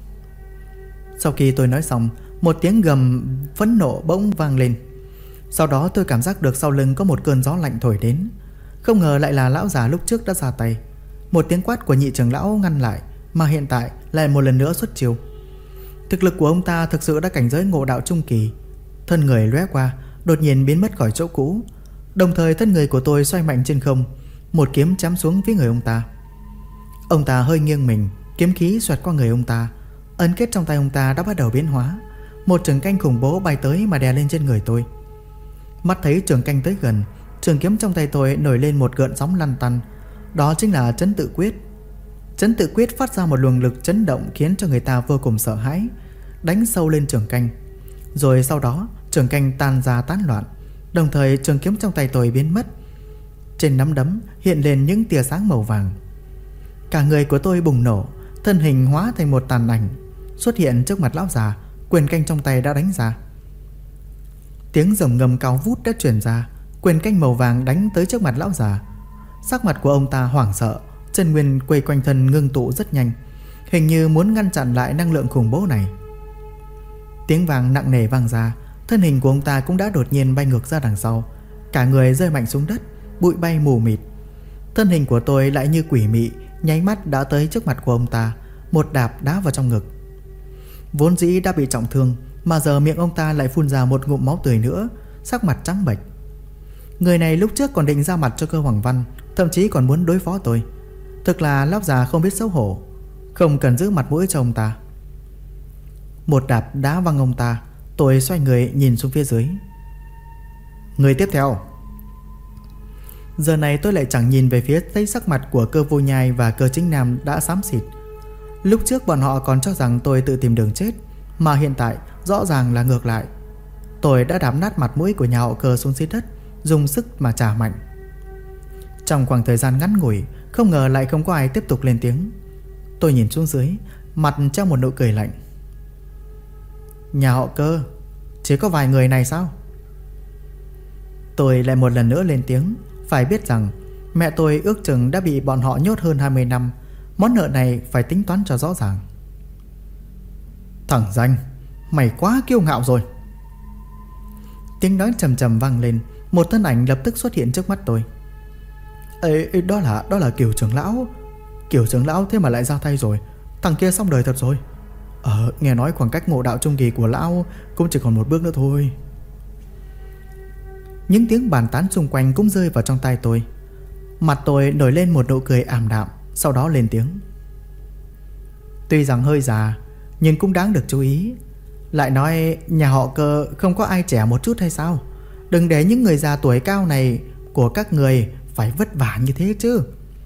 Sau khi tôi nói xong, một tiếng gầm phẫn nộ bỗng vang lên. Sau đó tôi cảm giác được sau lưng có một cơn gió lạnh thổi đến. Không ngờ lại là lão già lúc trước đã ra tay. Một tiếng quát của nhị trưởng lão ngăn lại, mà hiện tại lại một lần nữa xuất chiêu. Thực lực của ông ta thực sự đã cảnh giới ngộ đạo trung kỳ. Thân người lóe qua, đột nhiên biến mất khỏi chỗ cũ. Đồng thời thân người của tôi xoay mạnh trên không, một kiếm chém xuống phía người ông ta. Ông ta hơi nghiêng mình, kiếm khí xoẹt qua người ông ta. Ấn kết trong tay ông ta đã bắt đầu biến hóa. Một trường canh khủng bố bay tới mà đè lên trên người tôi. Mắt thấy trường canh tới gần, trường kiếm trong tay tôi nổi lên một gợn sóng lăn tăn. Đó chính là Trấn Tự Quyết. Trấn Tự Quyết phát ra một luồng lực chấn động khiến cho người ta vô cùng sợ hãi, đánh sâu lên trường canh. Rồi sau đó trường canh tan ra tán loạn, đồng thời trường kiếm trong tay tôi biến mất. Trên nắm đấm hiện lên những tia sáng màu vàng. Cả người của tôi bùng nổ, thân hình hóa thành một tàn ảnh xuất hiện trước mặt lão già. Quyền canh trong tay đã đánh ra. Tiếng rồng ngầm cao vút đã truyền ra. Quyền canh màu vàng đánh tới trước mặt lão già. Sắc mặt của ông ta hoảng sợ, chân nguyên quay quanh thân ngưng tụ rất nhanh, hình như muốn ngăn chặn lại năng lượng khủng bố này. Tiếng vàng nặng nề vang ra. Thân hình của ông ta cũng đã đột nhiên bay ngược ra đằng sau. Cả người rơi mạnh xuống đất, bụi bay mù mịt. Thân hình của tôi lại như quỷ mị, nháy mắt đã tới trước mặt của ông ta, một đạp đá vào trong ngực. Vốn dĩ đã bị trọng thương, mà giờ miệng ông ta lại phun ra một ngụm máu tươi nữa, sắc mặt trắng bệch. Người này lúc trước còn định ra mặt cho Cơ Hoàng Văn, thậm chí còn muốn đối phó tôi. Thực là lão già không biết xấu hổ, không cần giữ mặt mũi cho ông ta. Một đạp đá văng ông ta. Tôi xoay người nhìn xuống phía dưới. Người tiếp theo. Giờ này tôi lại chẳng nhìn về phía thấy sắc mặt của Cơ Vô Nhai và Cơ Chính Nam đã xám xịt. Lúc trước bọn họ còn cho rằng tôi tự tìm đường chết, mà hiện tại rõ ràng là ngược lại. Tôi đã đạp nát mặt mũi của nhà họ Cơ xuống dưới đất, dùng sức mà trả mạnh. Trong khoảng thời gian ngắn ngủi, không ngờ lại không có ai tiếp tục lên tiếng. Tôi nhìn xuống dưới, mặt treo một nụ cười lạnh. Nhà họ Cơ chỉ có vài người này sao? Tôi lại một lần nữa lên tiếng. Phải biết rằng mẹ tôi ước chừng đã bị bọn họ nhốt hơn 20 năm. Món nợ này phải tính toán cho rõ ràng. Thằng danh, mày quá kiêu ngạo rồi. Tiếng nói trầm trầm vang lên. Một thân ảnh lập tức xuất hiện trước mắt tôi. Đó là Kiều trưởng lão. Kiều trưởng lão thế mà lại ra tay rồi. Thằng kia xong đời thật rồi. Nghe nói khoảng cách ngộ đạo trung kỳ của lão cũng chỉ còn một bước nữa thôi. Những tiếng bàn tán xung quanh cũng rơi vào trong tai tôi. Mặt tôi nổi lên một nụ cười ảm đạm, sau đó lên tiếng. Tuy rằng hơi già, nhưng cũng đáng được chú ý. Lại nói nhà họ Cơ không có ai trẻ một chút hay sao? Đừng để những người già tuổi cao này của các người phải vất vả như thế chứ.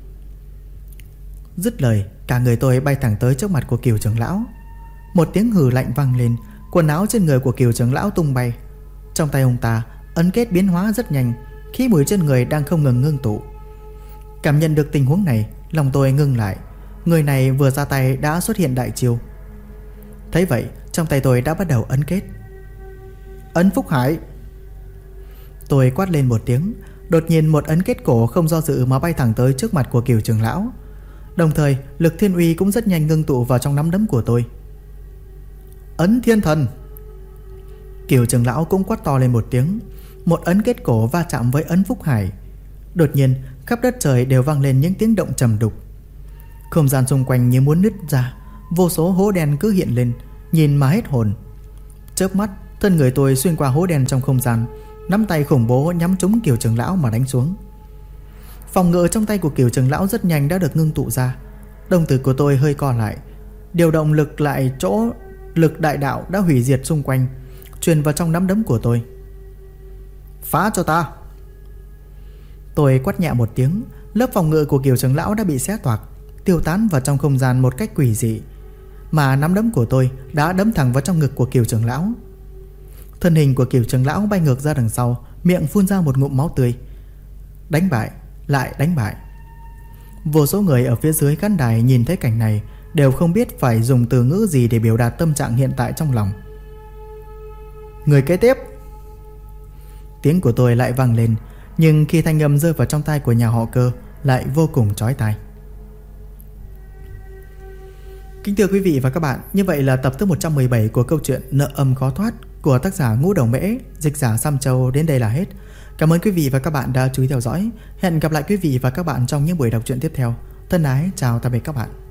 Dứt lời, cả người tôi bay thẳng tới trước mặt của Kiều trưởng lão. Một tiếng hừ lạnh vang lên. Quần áo trên người của Kiều trưởng lão tung bay. Trong tay ông ta ấn kết biến hóa rất nhanh, khí mùi trên người đang không ngừng ngưng tụ. Cảm nhận được tình huống này, lòng tôi ngưng lại. Người này vừa ra tay đã xuất hiện đại chiêu. Thấy vậy, trong tay tôi đã bắt đầu ấn kết. Ấn Phúc Hải. Tôi quát lên một tiếng. Đột nhiên một ấn kết cổ không do dự mà bay thẳng tới trước mặt của Kiều trưởng lão. Đồng thời lực thiên uy cũng rất nhanh ngưng tụ vào trong nắm đấm của tôi. Ấn Thiên Thần. Kiều trưởng lão cũng quát to lên một tiếng. Một ấn kết cổ va chạm với ấn Phúc Hải. Đột nhiên khắp đất trời đều vang lên những tiếng động trầm đục. Không gian xung quanh như muốn nứt ra. Vô số hố đen cứ hiện lên, nhìn mà hết hồn. Chớp mắt, thân người tôi xuyên qua hố đen trong không gian, nắm tay khủng bố nhắm trúng Kiều trưởng lão mà đánh xuống. Phòng ngự trong tay của Kiều trưởng lão rất nhanh đã được ngưng tụ ra. Đồng tử của tôi hơi co lại, điều động lực lại chỗ lực đại đạo đã hủy diệt xung quanh, truyền vào trong nắm đấm của tôi. Phá cho ta. Tôi quát nhẹ một tiếng. Lớp phòng ngự của Kiều trưởng lão đã bị xé toạc, tiêu tán vào trong không gian một cách quỷ dị. Mà nắm đấm của tôi đã đấm thẳng vào trong ngực của Kiều trưởng lão. Thân hình của Kiều trưởng lão bay ngược ra đằng sau, miệng phun ra một ngụm máu tươi. Đánh bại, lại đánh bại. Vô số người ở phía dưới khán đài nhìn thấy cảnh này đều không biết phải dùng từ ngữ gì để biểu đạt tâm trạng hiện tại trong lòng. Người kế tiếp. Tiếng của tôi lại vang lên, nhưng khi thanh âm rơi vào trong tai của nhà họ Cơ lại vô cùng chói tai. Kính thưa quý vị và các bạn, như vậy là tập thứ 117 của câu chuyện Nợ Âm Khó Thoát của tác giả Ngũ Đầu Mễ, dịch giả Sam Châu đến đây là hết. Cảm ơn quý vị và các bạn đã chú ý theo dõi. Hẹn gặp lại quý vị và các bạn trong những buổi đọc truyện tiếp theo. Thân ái chào tạm biệt các bạn.